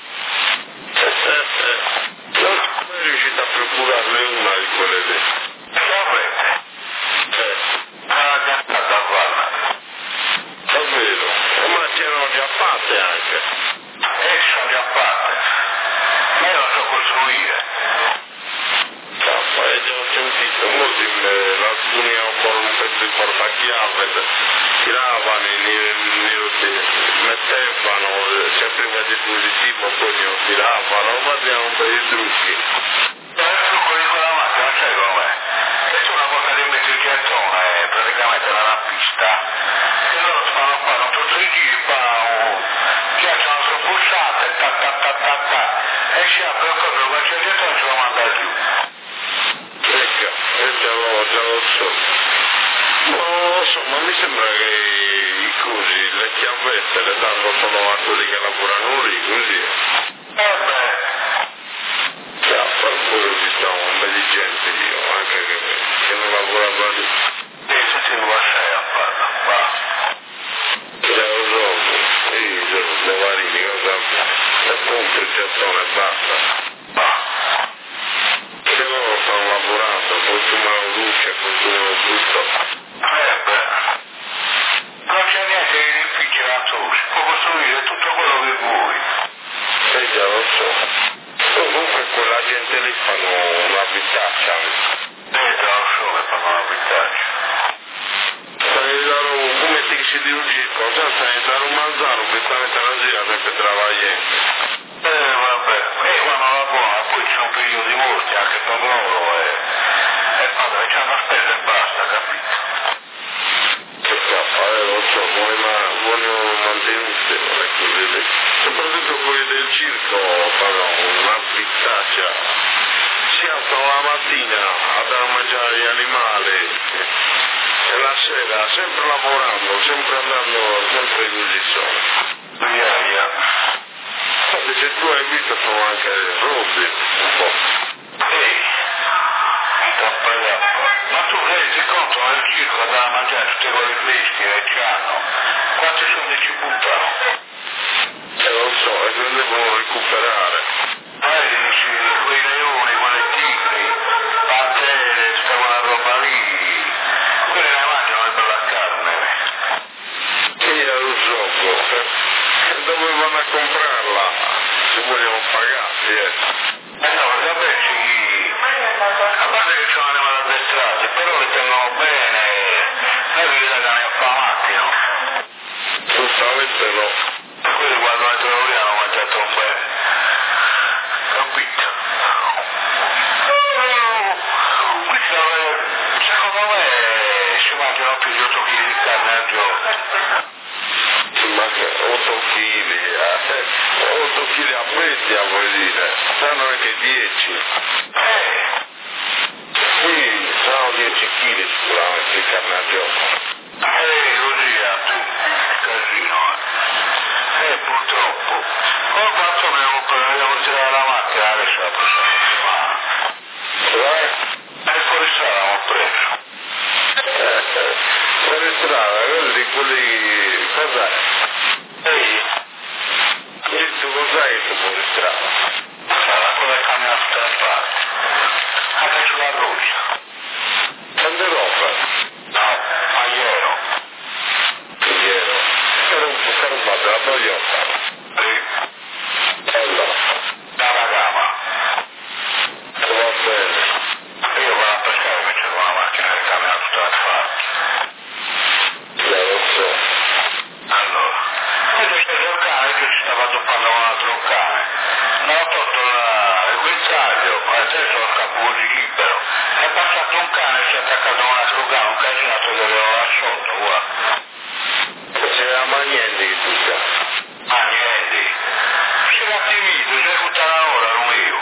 Non sono riuscito a procurarne una di quelle lì. Giavette? Eh, Ah, già stata, guarda. davvero. Ma c'erano già fatte anche. E sono già fatte. Ma io non so costruire. alcuni hanno un pezzo di portachiave, tiravano, mettevano sempre un dispositivo, poi ne tiravano, facevano un po' di trucchi. Il trucco di quella macchina, sai com'è? C'è una cosa che mette il gettone praticamente nella pista e loro fanno fare un tutto di giri, piacciono su pulsante, ta ta ta ta ta, e si apre proprio quel gettone e ce lo manda giù. Ecco, io già lo, già lo so. No, insomma, mi sembra che i cosi, le chiavette le danno solo a quelli che lavorano lì, così. Eh beh. Già, per quello ci sta un bel di gente io, anche che, che non lavorava lì. E se ti lo lasciai a farlo, va. Già lo so, io sono Bovarini, cosa e appunto il gettone e basta. Va. Se loro stanno lavorando, consumano luce, consumano tutto. Eh beh. Non c'è niente di difficile a tu, si può costruire tutto quello che vuoi. Eh già lo so. Comunque quella gente lì fanno una vitaccia. Eh già lo so che fanno una vitaccia. Sanitario, come ti si di un circo, già sanitario Manzano, prettamente la sera, sempre travagliando. Eh vabbè, e quando la buona, poi c'è un periodo di morti anche per loro e, e quando c'hanno spesa e basta, capito? Che cazzo, eh, non so, come ma vogliono mantenersi, non è così. Soprattutto quelli del circo fanno una vitaccia. Si alzano la mattina a dare a mangiare gli animali e la sera sempre lavorando, sempre andando, sempre così sono. Via, via. Infatti se tu hai visto sono anche rotti un po'. Ehi, tappa tappa. Ma tu rendi conto nel circo andare a mangiare tutte quelle bestie che c'hanno? Quanti soldi ci buttano? E non so, e non devono recuperare. Poi dici, quei leoni, quelle tigri, pantere, tutta quella roba lì, quelle ne mangiano è bella carne. E io lo so, e dove vanno a comprarla? Se vogliono pagarsi, eh. Eh no, vabbè, ci... a parte che c'è un animale addestrato, però le tengono bene, noi li legano affamati, no? Giustamente no. Quelli quando la teoria hanno mangiato un bene. Capito? Questo secondo me si mangiano più di otto chili di carne al giorno. Ci manca otto chili, eh. otto chili a bestia vuol dire, sanno anche dieci. Eh, Sì, sono dieci chili sicuramente di carne a giorno. eh, così a tu, casino, eh. Eh, purtroppo. Poi quanto abbiamo preso tirare la macchina adesso la prossima settimana? Cioè? E fuori strada l'ho preso. Eh, fuori strada, quelli, quelli, cos'è? Ehi, Il tuo cos'è il tuo fuori strada? sarà quella che cambia tutta la parte. Anche sulla roccia. Quante roba? No, a iero. Ieri. Era un po' fermato, la Toyota. Sì, Allora, dalla gama. va bene. Io vado a pescare invece con una macchina che cambia tutta la parte. Ya lo so. Allora, poi c'è il cane che ci stava toppando con un altro cane. Non ho tolto la- il guinzaglio, ma adesso ho il capone libero. È passato un cane e si è attaccato a un altro cane, un casinato che avevo là sotto, guarda. C'era ma niente di tutta. Ah, niente. Si era attivito, si è buttato ora, Romeo.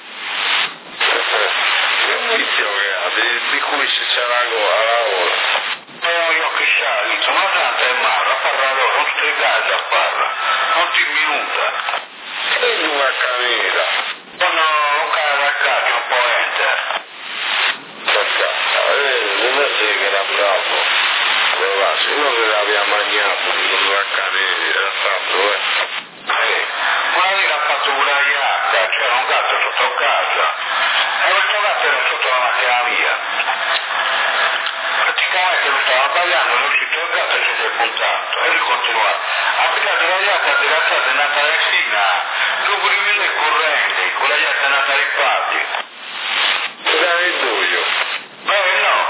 Che un vizio che ha, di, di cui si c'era a ora. Eh, io che sa, dico, ma tanto è male, a farla loro, non stai casa a farla. Non ti minuta. E una canera. Quando un cane da casa non può entrare. Perché? Eh, non è che era bravo. Allora, se non l'aveva mangiato, con una canera, era stato, eh. Eh, una lì l'ha fatto pure la iacca, c'era un gatto sotto casa. E questo gatto era sotto la macchina mia. Praticamente mi stava sbagliando, è uscito il gatto e si è puntato. E lui continuava. Ha pigliato la iacca, si è alzata, è nata la fina. Dopo di me corrente, con la iacca è nata ai patti. Era il buio. Beh no,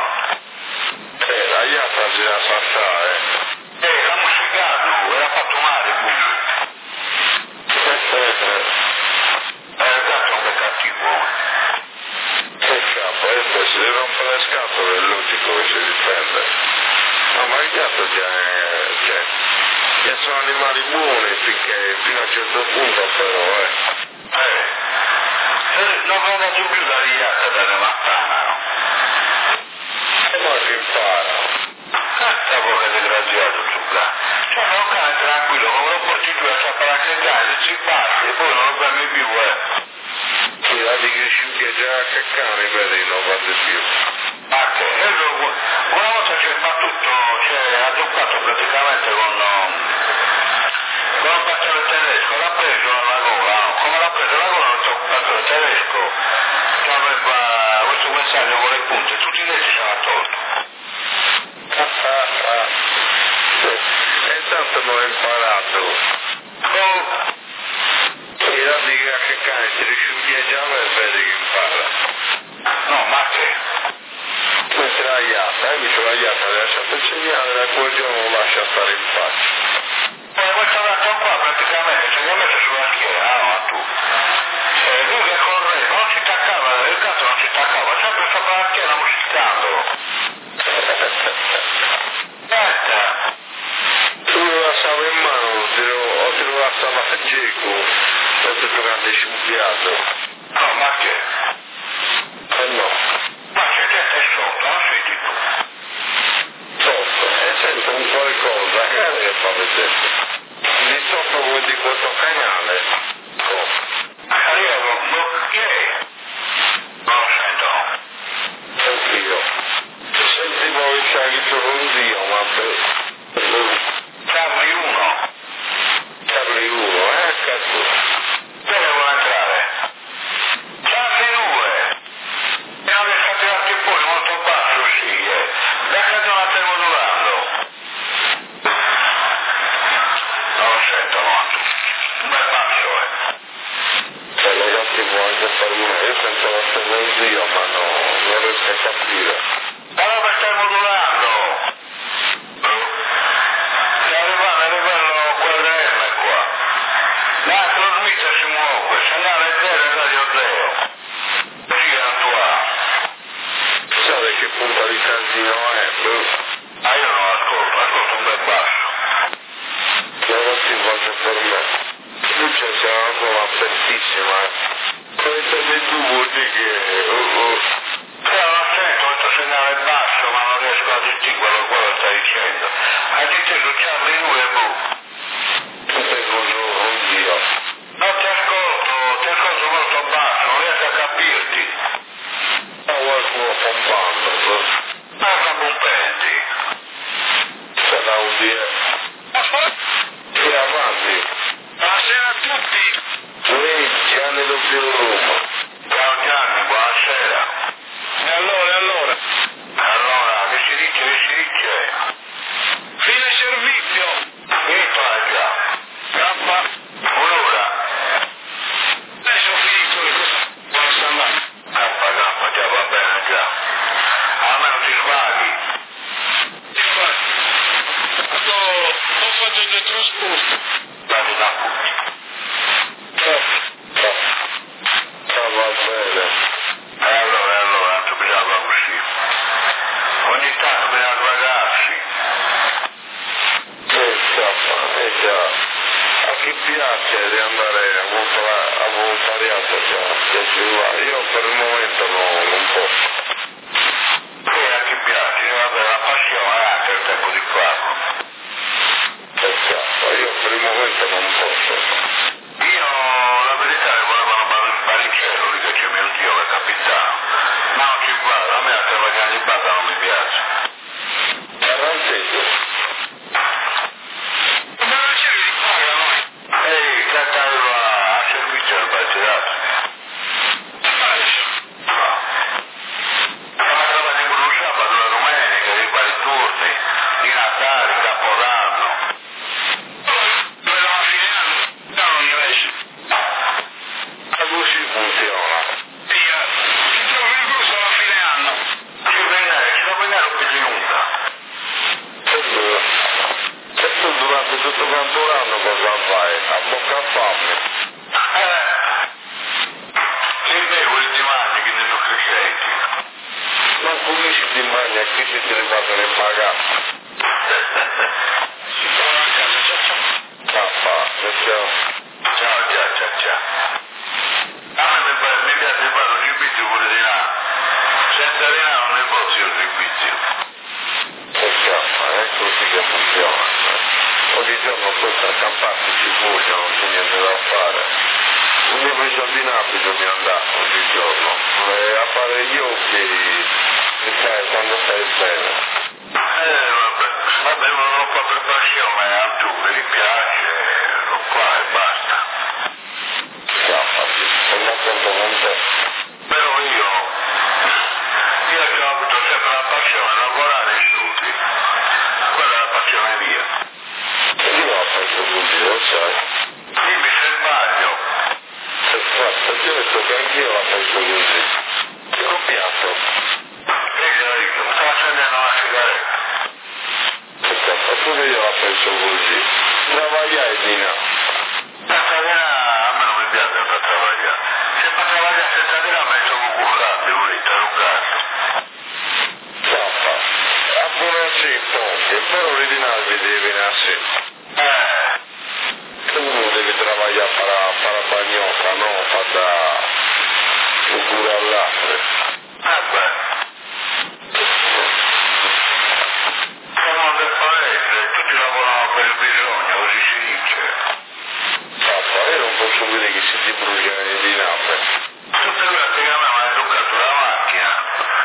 è logico che si difende. No, ma il gatto già è, cioè, già sono animali buoni finché, fino a un certo punto però, eh. Eh, eh non prendete più la riata dalla mattina, no? E poi si impara. Dopo che disgraziato su là. Cioè non cane tranquillo, come lo porti giù a sapere che dai, si passi e poi non lo fermi più, eh. Sì, la di che sciuppia già che cane, vedi, non va di più. Ma che? Una volta c'è tutto, cioè ha giocato praticamente con, con un pastore tedesco, l'ha preso la gola, no? Come l'ha preso la gola il pastore tedesco, che aveva questo messaggio con le punte, tutti i denti ce l'ha tolto. E intanto non ho imparato. Oh. E la dica che cane si risciuppia già e vedi che impara. No, ma che? Mentre la iatta, eh, mi sono la iatta, le ho lasciato il segnale, da quel giorno lo lascia stare in faccia. Poi questo gatto qua praticamente si è messo sulla schiena, no? Tu. E lui che correva, non si attaccava, il gatto non si attaccava, sempre sopra la schiena musicando. Aspetta. Tu lo lasciavo in mano, o te lo lasciava a Geco, questo giocante sciupiato. No, ma che? Eh no. Ma c'è gente sotto, non sei di tu. Sotto, e sento un qualcosa, che fa vedere. Di sotto vuol dire questo canale. Oh. Ma io non che? Non lo sento. Anch'io. Sentivo il sangue un Dio, ma per... Charlie uno. Charlie uno, eh, cazzo. Dove vuole entrare? Charlie due. E non lasciate anche poi molto basso, sì, eh. Da che non la stai modulando? Non lo sento molto. Un bel basso, eh. Cioè, ragazzi, può anche fare una... Io sento la stella un Dio, ma no, non riesco a capire. Allora mi stai modulando? Stai arrivando a livello quadra M qua. La trasmitter si muove, segnale zero e radio zero. Gira tua. Sai che punta di casino è? Ah, io non ascolto, ascolto un bel basso. Ragazzi, faccio per me. Lui c'è una cosa apertissima. Questo dei tu vuol dire che... Oh, oh. Però non sento questo segnale basso, ma non riesco a distinguerlo quello che stai dicendo. Hai detto Charlie due, boh. Tu sei con un Dio. Non ti ascolto, ti ascolto molto basso, non riesco a capirti. Ma qualcuno pompando. Ma sta pompendi. Sarà un Dio. E avanti. Buonasera a tutti. Ehi, Gianni doppio Roma. Ciao Gianni, buonasera. E allora, e allora? Allora, che si dice, che si dice? Fine servizio. Finito è già. Cappa. Un'ora. Adesso ho finito le cose. Buona stamattina. Kappa, kappa, già va bene già. Almeno ti svaghi. Sto, sto facendo il trasporto. Vado da tutti. Va bene. E allora, e allora, non bisogna uscire. Ogni tanto bisogna svagarsi. Eh, cappa, eh già. A chi piace di andare a, volontari- a volontariato già, che si va. Io per il momento no, non posso. E a chi piace, vabbè, la passione è anche il tempo di farlo. Eh cappa, io per il momento non posso. Io, la verità, ne volevo una baricello, lì che c'è mio zio che è capitano. Ma non ci vado, a me la travagliare di banda non mi piace. Arranteggio. Ma non c'è di paga noi. Ehi, che arriva a servizio del battidato. No. montagna, qui si ti ripartono in bagaglio. Si trova a casa, ciao ciao. Papà, ciao. Ciao, ciao, ciao, ciao. A me mi, mi piace fare un servizio pure di là. Senza di là non ne posso io il servizio. E scappa, è così che funziona. Ogni giorno questo accamparsi ci fuga, non c'è niente da fare. Un mio preso di Napoli mi andava ogni giorno. E a fare gli occhi, e sai, quando stai bene. Eh, vabbè, vabbè, non ho qua per passione, a tu, mi piace, lo qua e basta. Scappati, sono d'accordo con te. Però io, io ho avuto sempre la passione a lavorare e studi. Quella è la passione mia. Io ho fatto così, lo sai. Dimmi se sbaglio. Perfetto, ti ho detto che anch'io la faccio così. Ti ho copiato. Vedi, Enrico, mi sto accendendo una sigaretta. Perfetto, pure io la faccio così. Travagliai di là. Senza di là, a me non mi piace per travagliare. Se per travagliare senza di là mi sono currato, volete, un cazzo. Papà, a buonarci in ponte, però ridinarvi devi venire a sé. Eh, Tu devi travagliare per la bagnotta, no? Per da un cura all'altro. vabbè. Sono del paese, tutti lavorano per il bisogno, così si dice. Papà, io non posso vedere che si ti bruciano le dinamite. Tutte le volte che a me mi hanno toccato la macchina,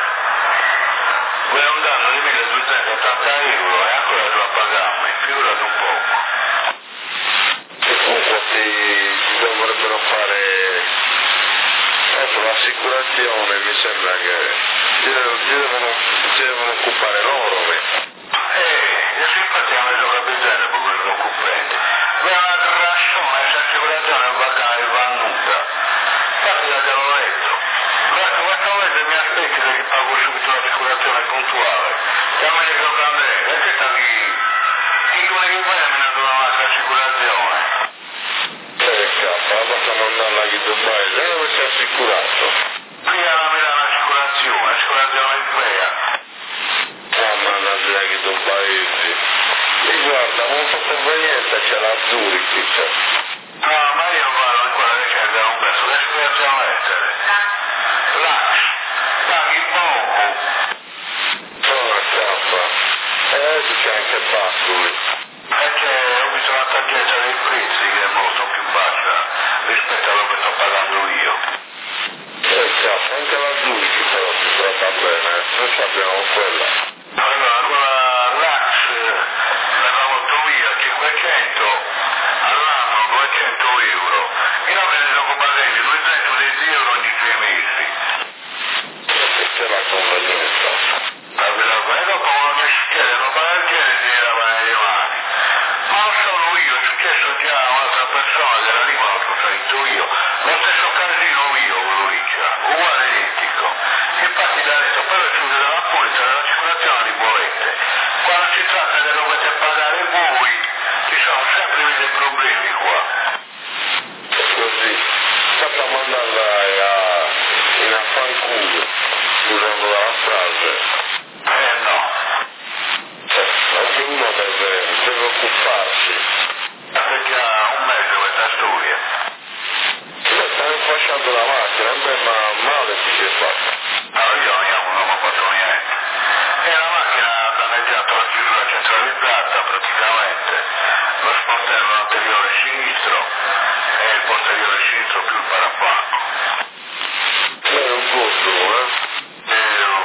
vuoi un danno di milleduecentottanta euro e ancora devo pagarmi, figurati un poco. E comunque ti, ti dovrebbero fare, ecco, l'assicurazione, mi sembra che ti devono, ti devono, ti devono occupare loro. Eh, io infatti non mi tocca bisogno per quello che occupetti. Vai una trazione, questa assicurazione è bacana e vannuta. Infatti da te l'ho detto. Guarda, questa volta mi aspetti che pago subito l'assicurazione puntuale. Che a me ne tocca a me, e che sta lì? Chi vuole che fai a me ne tocca un'altra assicurazione? Eh, cazzo, basta non andare a Dubai, dove sei assicurato? Qui alla me l'assicurazione, assicurazione in Ivrea. Mamma mia, che Dubai. E guarda, molto conveniente, c'è la Zurich, c'è. No, ma io vado in quella che c'è da un pezzo, l'assicurazione lettere. Lax, paghi poco. Oh, cazzo. Eh, c'è anche basso lì. Perché ho visto una tanggenza dei prezzi che è molto più bassa rispetto a quello che sto pagando io. Eh, cazzo, anche la Zurich però si tratta bene, noi abbiamo quella. Allora, quella Lax me la porto via cinquecento all'anno, duecento euro. Io non me ne devo pagare duecento euro ogni tre mesi. E c'è la convenienza. La verità, e dopo uno ci chiede, non pagare il genere di lavare le mani. Ma non solo io, è successo già a un'altra persona che era lì quando sono salito io. Lo stesso casino mio, quello lì c'era, uguale identico. Infatti l'ha detto, però è chiuso dalla polizia, dall'assicurazione di bollette. Quando si tratta che dovete pagare voi, ci sono sempre dei problemi qua. È così. Faccia mandarla a, in affanculo, scusando la frase. Eh no. Cioè, anche uno deve, deve occuparsi. È già un mese questa storia. Cioè, stai infasciando la macchina, beh, ma male ti si è fatta. Allora io non ho fatto niente. E la macchina ha danneggiato la chiusura centralizzata praticamente, lo sportello anteriore sinistro e il posteriore sinistro più il parafango. È un gusto, eh? E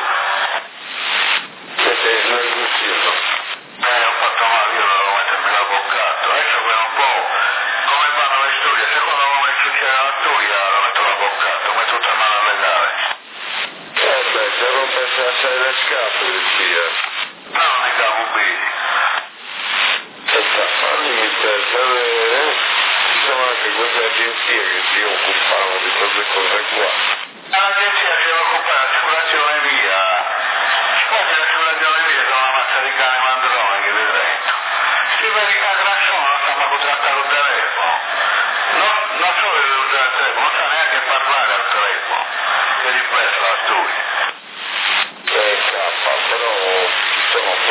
Siete nervosino. eh, ho fatto male, io dovevo mettermi l'avvocato. Adesso per un po' come vanno le storie, secondo come succede la storia lo metto l'avvocato, metto tutta la mano legale. Eh beh, se rompesse assai le scatole, zia. No, non mi cavo bene. E sta, fammi pensare, eh? Ci sono anche queste agenzie che si occupano di queste cose qua. L'agenzia si occupa dell'assicurazione via. Quasi l'assicurazione via sono una mazza di cane mandrone che vedrei. Si vede che la grassona non sa manco trattare il telefono. Non, non solo deve usare il telefono, non sa neanche parlare al telefono. Che è diversa la storia. Eh, cazzo, però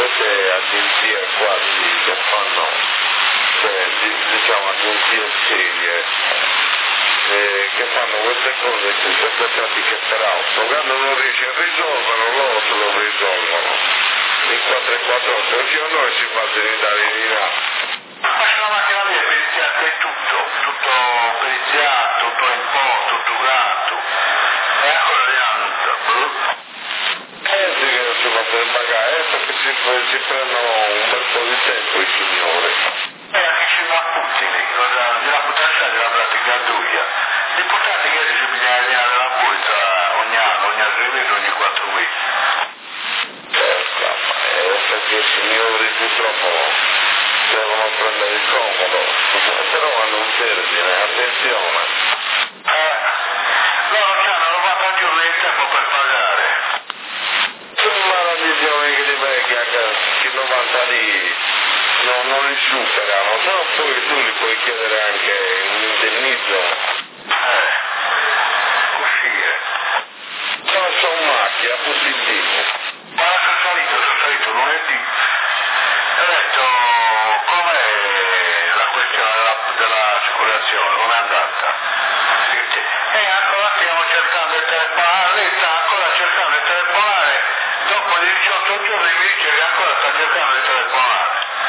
queste agenzie qua di, che fanno, cioè, di, diciamo agenzie serie, eh, che fanno queste cose qui, queste pratiche per auto, quando non riesci a risolverlo, loro te lo risolvono. In quattro e quattro otto, a noi si fa tenere in là. Ma c'è una macchina mia periziata è tutto, tutto periziato, tutto in po', tutto gatto. E ancora di anno. Eh sì che non si fa per pagare, eh, perché si, si prendono un bel po' di tempo i signori. E anche c'è una Putin, della puttana della pratica duia. L'importante è che ci bisogna venire alla borsa ogni anno, ogni tre mesi, ogni quattro mesi. Certo, eh, perché i signori purtroppo devono prendere il comodo, però hanno un termine, attenzione. Eh, loro hanno novanta giorni di tempo per pagare. Ma la decisione che ti vecchia che novanta lì non, non li superano, se no poi tu li puoi chiedere anche un indennizzo. Eh, uscire. No, sono macchia, positivo. Ma sono salito, sono salito lunedì. Ho detto, com'è la questione della, dell'assicurazione? Non è andata? E ancora stiamo cercando di telefonare, lei sta ancora cercando di telefonare, dopo diciotto giorni mi dice che ancora sta cercando di telefonare.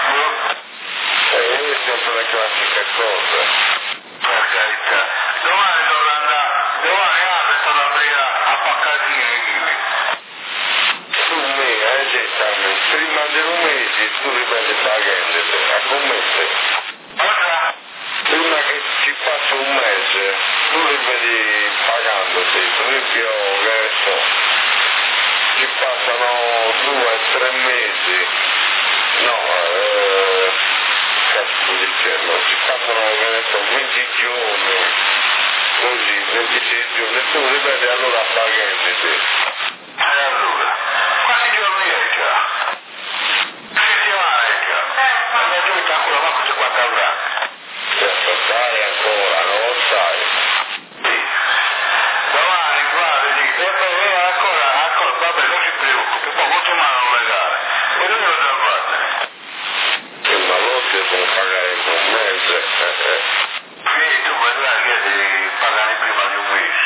E sempre le classiche cose. Per carità. Domani dovrà andare, domani apre sta da aprire a Paccadini e Ghivi. Su me, eh, esattamente, prima di un mese tu ripeti pagandoti, a commette. Cosa? Prima che ci passa un mese, tu ripeti pagandoti, per esempio, che ne so, ci passano due, tre mesi, no, eh, cazzo di cielo, ci passano, che ne so, venti giorni, così, ventisei giorni, tu ripeti allora pagandoti. E allora? Quanti giorni è già? Settimane già. La mia giunta ancora manco c'è quanto avrà. Certo, sai ancora, non lo sai. Sì. Domani guarda e dico, e poi ancora, ancora, vabbè, non si preoccupi, poi continuano a legare. E lui lo deve fare. Sì, ma loro devono pagare in un mese. Eh, eh. Qui tu vedrai che devi pagare prima di un mese.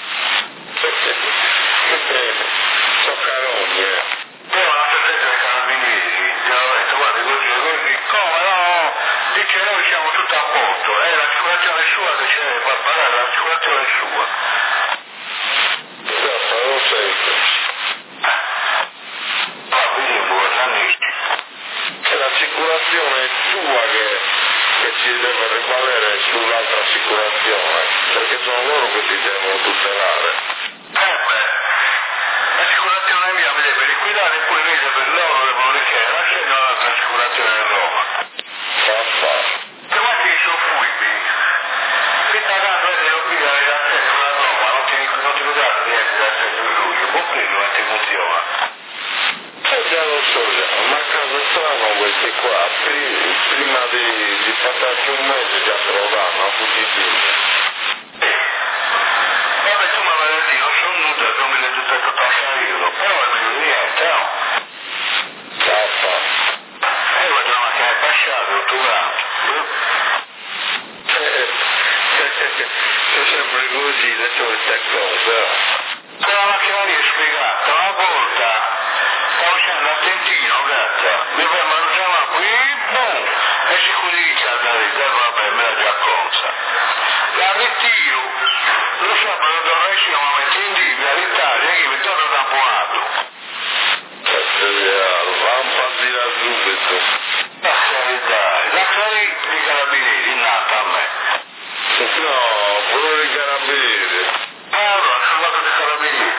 So carogni, eh. Però la certezza dei carabinieri, gli hanno detto, guarda così, così, come no? Dice noi siamo tutti a posto, è l'assicurazione sua che ci deve far pagare, l'assicurazione sua. Certo, lo sento. Ma quindi cosa amici? È l'assicurazione tua che, che ci deve rivalere sull'altra assicurazione, perché sono loro che ti devono tutelare. Eh beh, l'assicurazione mia mi deve liquidare e poi invece per loro devono richiedere la scena un'altra assicurazione di Roma. Fa fa. E quanti sono furbi? Qui sta dando e devo pigliare l'assegno da Roma, non ti, non ti vedrà niente l'assegno di luglio, può prendere come ti funziona. Eh già lo so già, ma a casa strano questi qua, pri- prima di, di passarci un mese già te lo danno, a tutti i figli. Vabbè, tu mi avrai detto, non sono nuda, non mi hai detto che io, però è meglio di niente, no? Fa fa. E io vedo la macchina è passata, tutto grande. Sono sempre così, adesso questa cosa. Quella macchina lì è spiegata, una volta stavo uscendo a Tentino, gatta, mi fermano già qui, boom, e si comincia a dare, vabbè, me la già consa. La ritiro, lo sabato dovrei essere un momento in Libia, all'Italia, che mi torno da buonato. Lampa di là subito. La carità, la carità di carabinieri, nata a me. No, pure i carabinieri. Allora, sono andato dei carabinieri.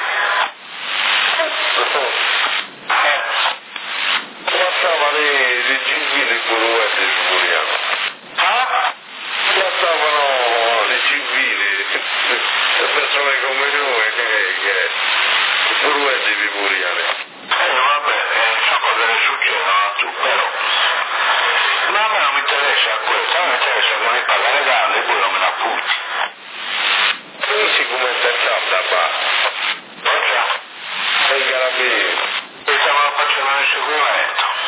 Eh. Passavano i civili pure di Giuliano. Ah? Passavano i civili, le persone come noi che, che pure di Viguriani. Eh, vabbè, eh, so cosa ne succedono a tu, però. Ma a me non mi interessa questo, a me mi interessa che mi paga le danni e poi non me la putti. Dici come è stata qua? Cosa? Sei carabinieri. E stavano facendo un inseguimento.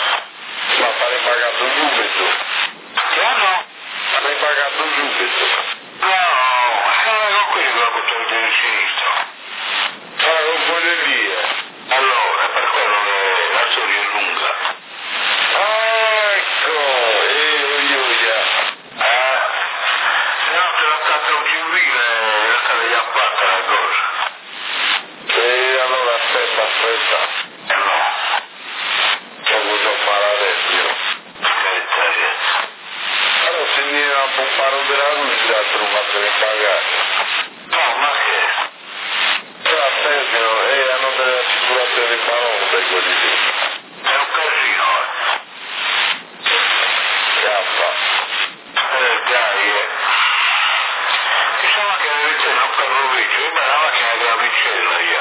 per il bagaglio. No, ma che? Però attendono e hanno delle assicurazioni di balone per quelli lì. È un casino, eh. Scappa. Eh, dai, eh. Diciamo che avete non parlo vicino, io la macchina della pincella io.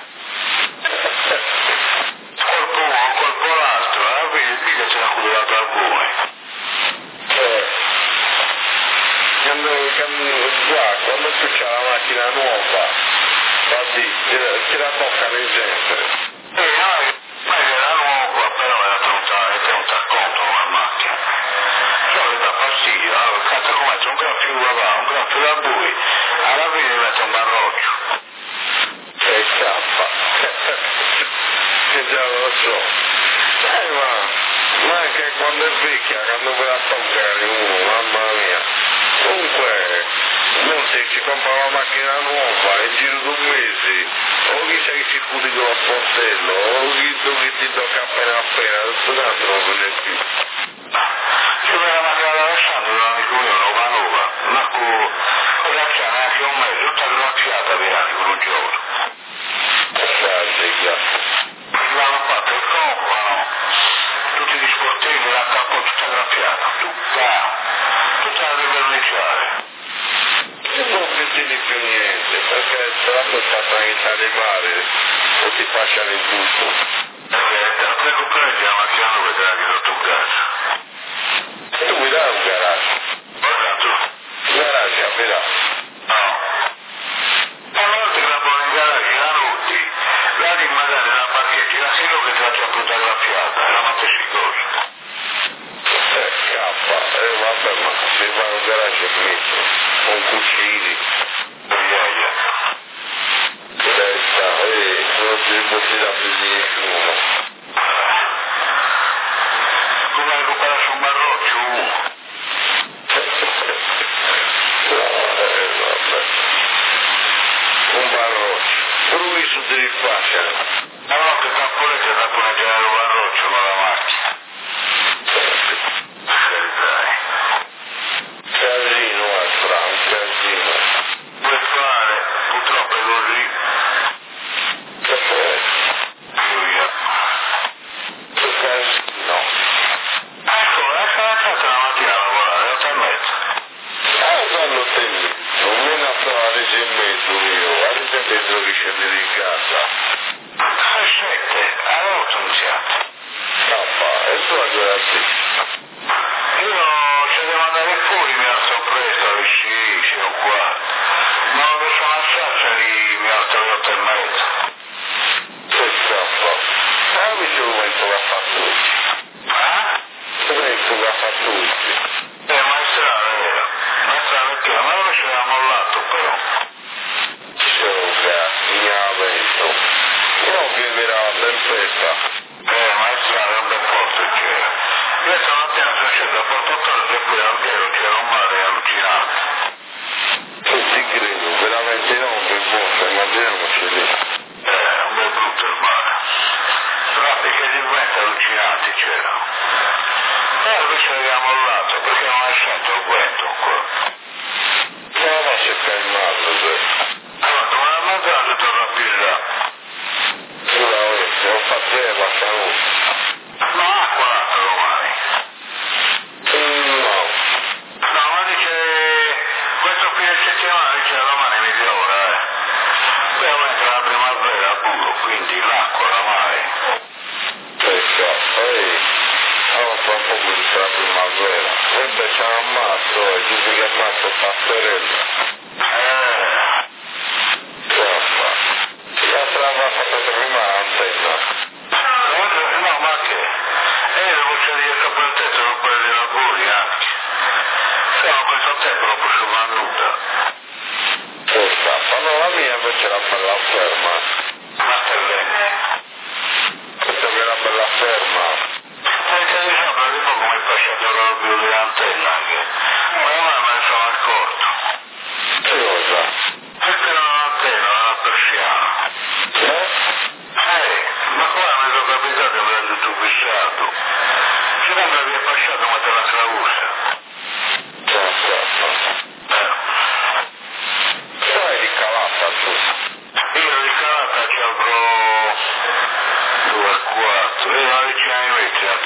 Colpo uno, colpo l'altro, alla fine mica ce l'ha curato a voi. Eh. Quando, quando, già, quando tu c'hai la macchina nuova, infatti, ce la toccano in gente. Eh, no, ma era nuova, però era tenuta, è tenuta a conto una macchina. Ciò che dà fastidio, allora, cazzo come c'è un gran filo là, un gran filo a voi, alla fine diventa un barroccio. E scappa. Che già lo so. Eh, ma, ma anche quando è vecchia, quando ve la toccare uno, mamma mia. Comunque, non se ci compra una macchina nuova, in giro di un mese, o chi c'è che ci curi con lo sportello, o chi tu che ti tocca appena appena, tutto tanto non lo vede più. Ci vuole la macchina da Alessandro, un amico mio, nuova nuova, ma con cosa c'è neanche un mese, tutta graffiata per anni con un giorno. Guardi, già. L'hanno fatto il compano, tutti gli sportelli, la cappa tutta graffiata, tutta, tutta da riverniciare. E non vedi più niente, perché se la tua sanità di mare, o ti fasciano in tutto. Perché la preoccupazione la macchina non vedrà di sotto un gas. E tu guidare un garage. Guarda tu. Un garage, capirà. No. Una volta che la buona in garage la notti, la di magari la parcheggi la sera che ti la c'è tutta graffiata, è la mattescicosa. Eh, scappa, eh vabbè, ma se va un garage in mezzo, con cucini, Migliaia. testa, eh, non si riporti da più di nessuno. Come recuperare su un barroccio uno? No, eh, vabbè. Un barroccio, pure lui su devi fare. Allora che tapponete tapponeggiare un barroccio con la macchina. Dai. Casino, Astra, un casino. Puoi fare, purtroppo è così. Che fai? Giulia. Un casino. Ecco, lascia la casa la mattina a lavorare, otto e mezza. Ah, danno te mezzo, non a fare alle sei e mezzo io, alle sei e mezzo che scendi di casa. Alle sette, alle otto iniziate. Scappa, e tu a quella sì. Io se devo andare fuori mi alzo presto alle sei, sei o quarto. Ma non riesco a alzarci mi alzo alle otto e mezza. Che scappa. Ah, mi ci momento che fa tutti. Eh? Che momento che fa tutti. Eh, ma è strano, è vero. Ma è strano perché? Ma non ci aveva mollato però. Gioca, mi avvento. Non vivrà la tempesta. Eh, ma è strano, è un bel posto c'era. Io stamattina sono sceso a Porto Torres e poi al Alghero c'era un mare allucinante. Che ti credo, veramente non, che buono, immaginiamoci lì. Eh, un bel brutto il mare. Traffiche di vento allucinanti c'erano. E invece avevamo mollato perché non è sento il vento ancora. Non lascia calmarlo, questo. Allora, domani a mangiare torno a pigiare. Sicuramente, ho fatto bene la salute. Ma acqua l'acqua domani. No. No, ma dice, questo fine settimana dice domani migliora, eh. Poi aumenta la primavera puro, quindi l'acqua oramai. Ecco, poi allora fa un po' più la primavera. E invece ammazzo, e dice che ammazzo passerella. Eh, Scappa. La strada fatta prima l'antenna. no, ma che? E io devo cercare di per il tetto non puoi dei lavori anche. Se no questo tempo non posso fare nulla. Che scappa. No, la mia invece era bella ferma. Ma che bene. Questa che era bella ferma. Perché diciamo che tipo come il pasciatore più di antenna anche. Ma io me ne sono accorto. Che cosa? Perché non ho antenna, non ho persiana. Eh? Eh, ma qua mi sono capitato e mi ha tutto fissato. Si sembra che è passato ma te la clausa. Che scappa. Eh.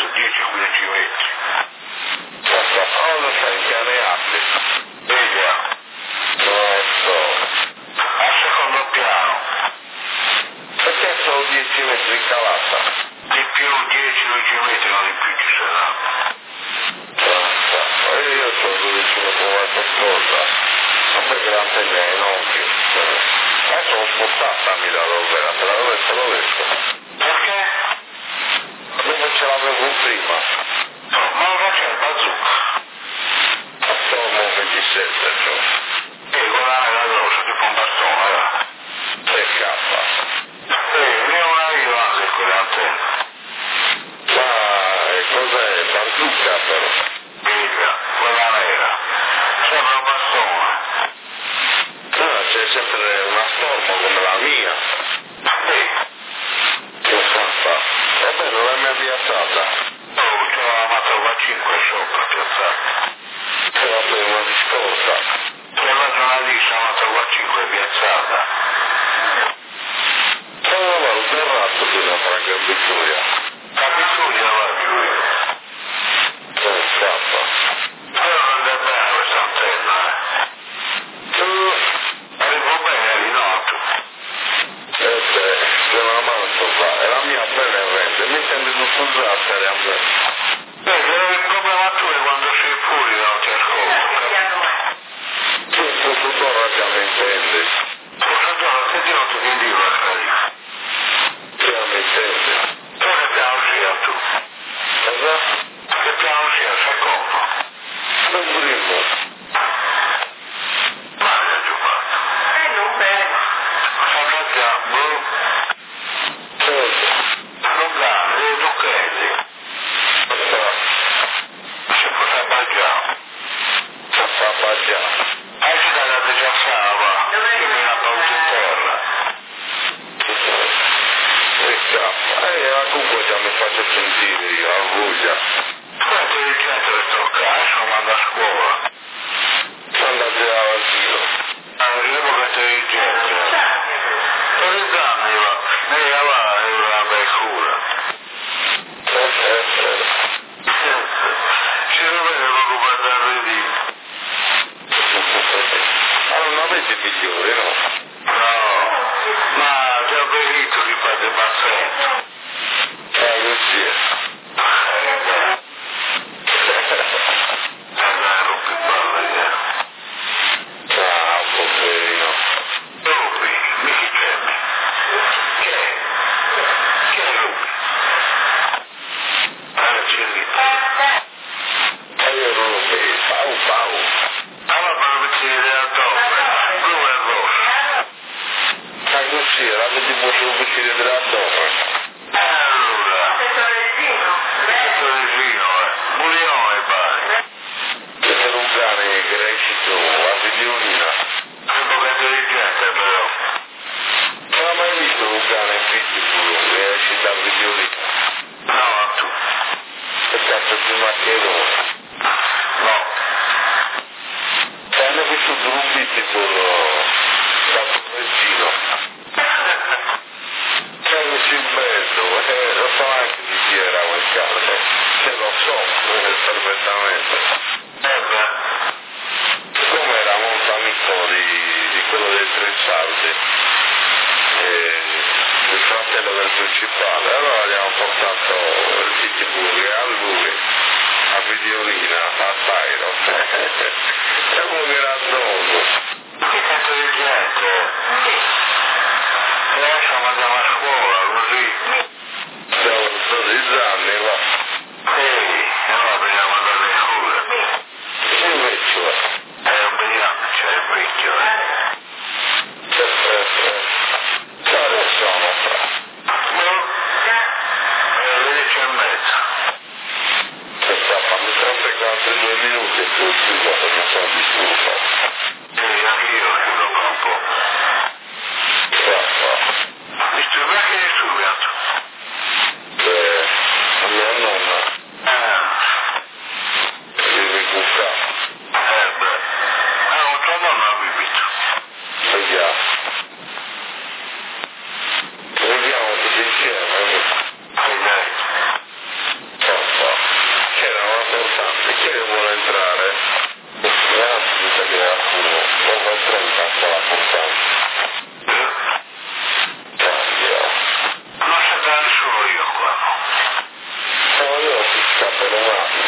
alto, dieci quindici metri. Oh, lo sai, in cane alti. Vedi, non so. Al secondo piano. Perché sono dieci metri in calata? Di più, dieci dodici metri, non di più ci saranno. E io sono vicino con qualche cosa. Non perché l'antenna è non più. Adesso sono spostata a Milano, vera, te l'avevo detto, l'ho detto. Perché? Perché ce l'avevo prima. Ma non c'è il bazooka. Sono ventisette, cioè. E guardare la grossa, tipo un bastone, là. tre K. E ne ho una io anche con le antenne. Ma cos'è? Bazooka però. Vega, quella nera. Sembra un bastone. No, c'è sempre una storma come la mia. Sì. Che fatta? Vabbè, non l'hai mai piazzata. Oh, c'è la Matrova cinque sopra piazzata. E vabbè, una discorsa. C'è la giornalista Matrova cinque piazzata. E vabbè, un terrazzo di una franca in Vittoria. La Vittoria va giù io. Che fatta? Però non è bene questa antenna, eh. Tu arrivo bene di notte. Eh beh, se la manto fa, e la mia bene rende, mi sembra tutto zattere a me. Vedi, il problema tuo è quando sei fuori non ti ascolto. Tu tutto ragione intendi. Cosa giorno, che Dio ti viene a scarica? Che non mi intendi? Tu che piano sia tu? Cosa? Che piano sia, secondo? Non primo. Maria Giovanna. Eh, non bene. Sappiamo, certo, Lugano, le Duchelli, si potrebbe baggiare, si fa baggiare, anche dalla Diciassava, che mi ha pausa in terra, e scappa, e la cuccia già mi faccio sentire io, a voglia, poi intelligente per toccare, sono andando a scuola, sono andato all'asilo, arrivo che intelligente. Per il anni va, lei va e la becura. Ci dovete preoccupare di. Ma non avete migliore, no? No, ma già venuto di fare pazienza. Eh, così è. Eh, dai, rompi palle, eh. Ah, poverino. Rubi, mi chiami. Che è? Che è Rubi? Ah, c'è lì. E io Rubi, pau pau. Allora per vedere da dove? Blu e rosso. Ma così, la vedi posso vedere da dove? Eh, allora. Questo vicino, eh. Bulione, pare. Questo Lugani, che recito, la videolina. Sembra che è intelligente, però. Non ho mai visto Lugano in Pittsburgh, che esce dal videolino. No, tu. Che cazzo di maccherone? No. E hanno vissuto un Pittsburgh da Torrentino. C'è così bello, eh, lo so anche di chi era quel caso. Se lo so, eh, perfettamente. Eh beh. Come era molto amico di, di quello dei Tre Saldi, eh, il fratello del principale, allora gli hanno portato il Pittsburgh a lui, a videolina, a Tyro, e uno che era addosso. Che cazzo di gente? E adesso andiamo a scuola, così. Siamo dodici anni, va. Sì, e allora veniamo a andare in cura. Che invece va? Eh, non vediamo, c'è il vecchio, eh. Quale sono fra? No? Eh, undici e mezza. Che sta, fammi sempre altri due minuti e tu ti guarda, mi sono disturbato. Eh, anch'io, chiudo qua un po'. Fa, fa. Disturbato che è studiato? Beh, mia nonna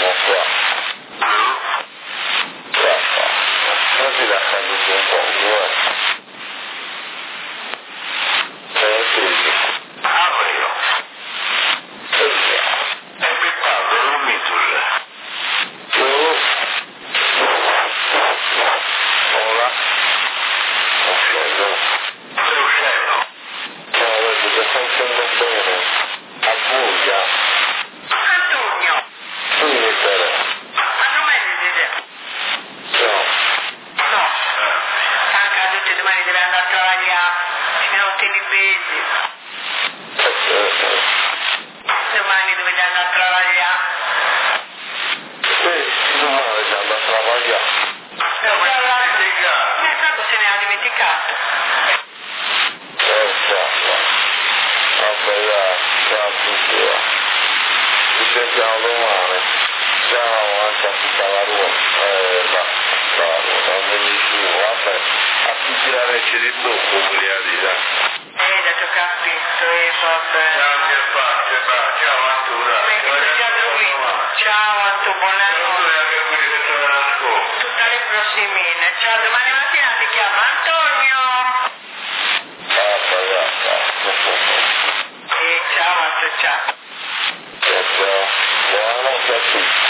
siamo qua. Qua, non si lascia tutto un po', eh. Sono crisi. Avreo. Vediamo. E mi parlo, non mi tulle. Tu. Ora. Non scendo. Stai uscendo? No, vedi che sta uscendo bene. A buia. Antonio, Smettere. ma non mi dite? No. No, anche a tutti domani deve andare a lavorare, se non tieni pesi. Domani dovete andare a lavorare. Sì, domani si andrà a lavorare. Eh, ma ti dimenticato. Eh, tanto se ne ha dimenticato. Eh, ciao. Vabbè, dai, ciao a tutti. Ci sentiamo domani. Ciao anche a tutta la Roma. Eh, va, la Roma, non mi dici, vabbè. A tutti la recce di dopo, voglio dire. Eh, da tocca a pizzo, eh, vabbè. Ciao, che faccio, ciao, Antura. Ciao, Anto, buonanotte. Allora, che quelli che sono all'ascolto. Tutte le prossimine. Ciao, domani mattina ti chiamo Antonio. Vabbè, vabbè. Eh, ciao, Anto, ciao. Ciao, ciao. Buonanotte a tutti.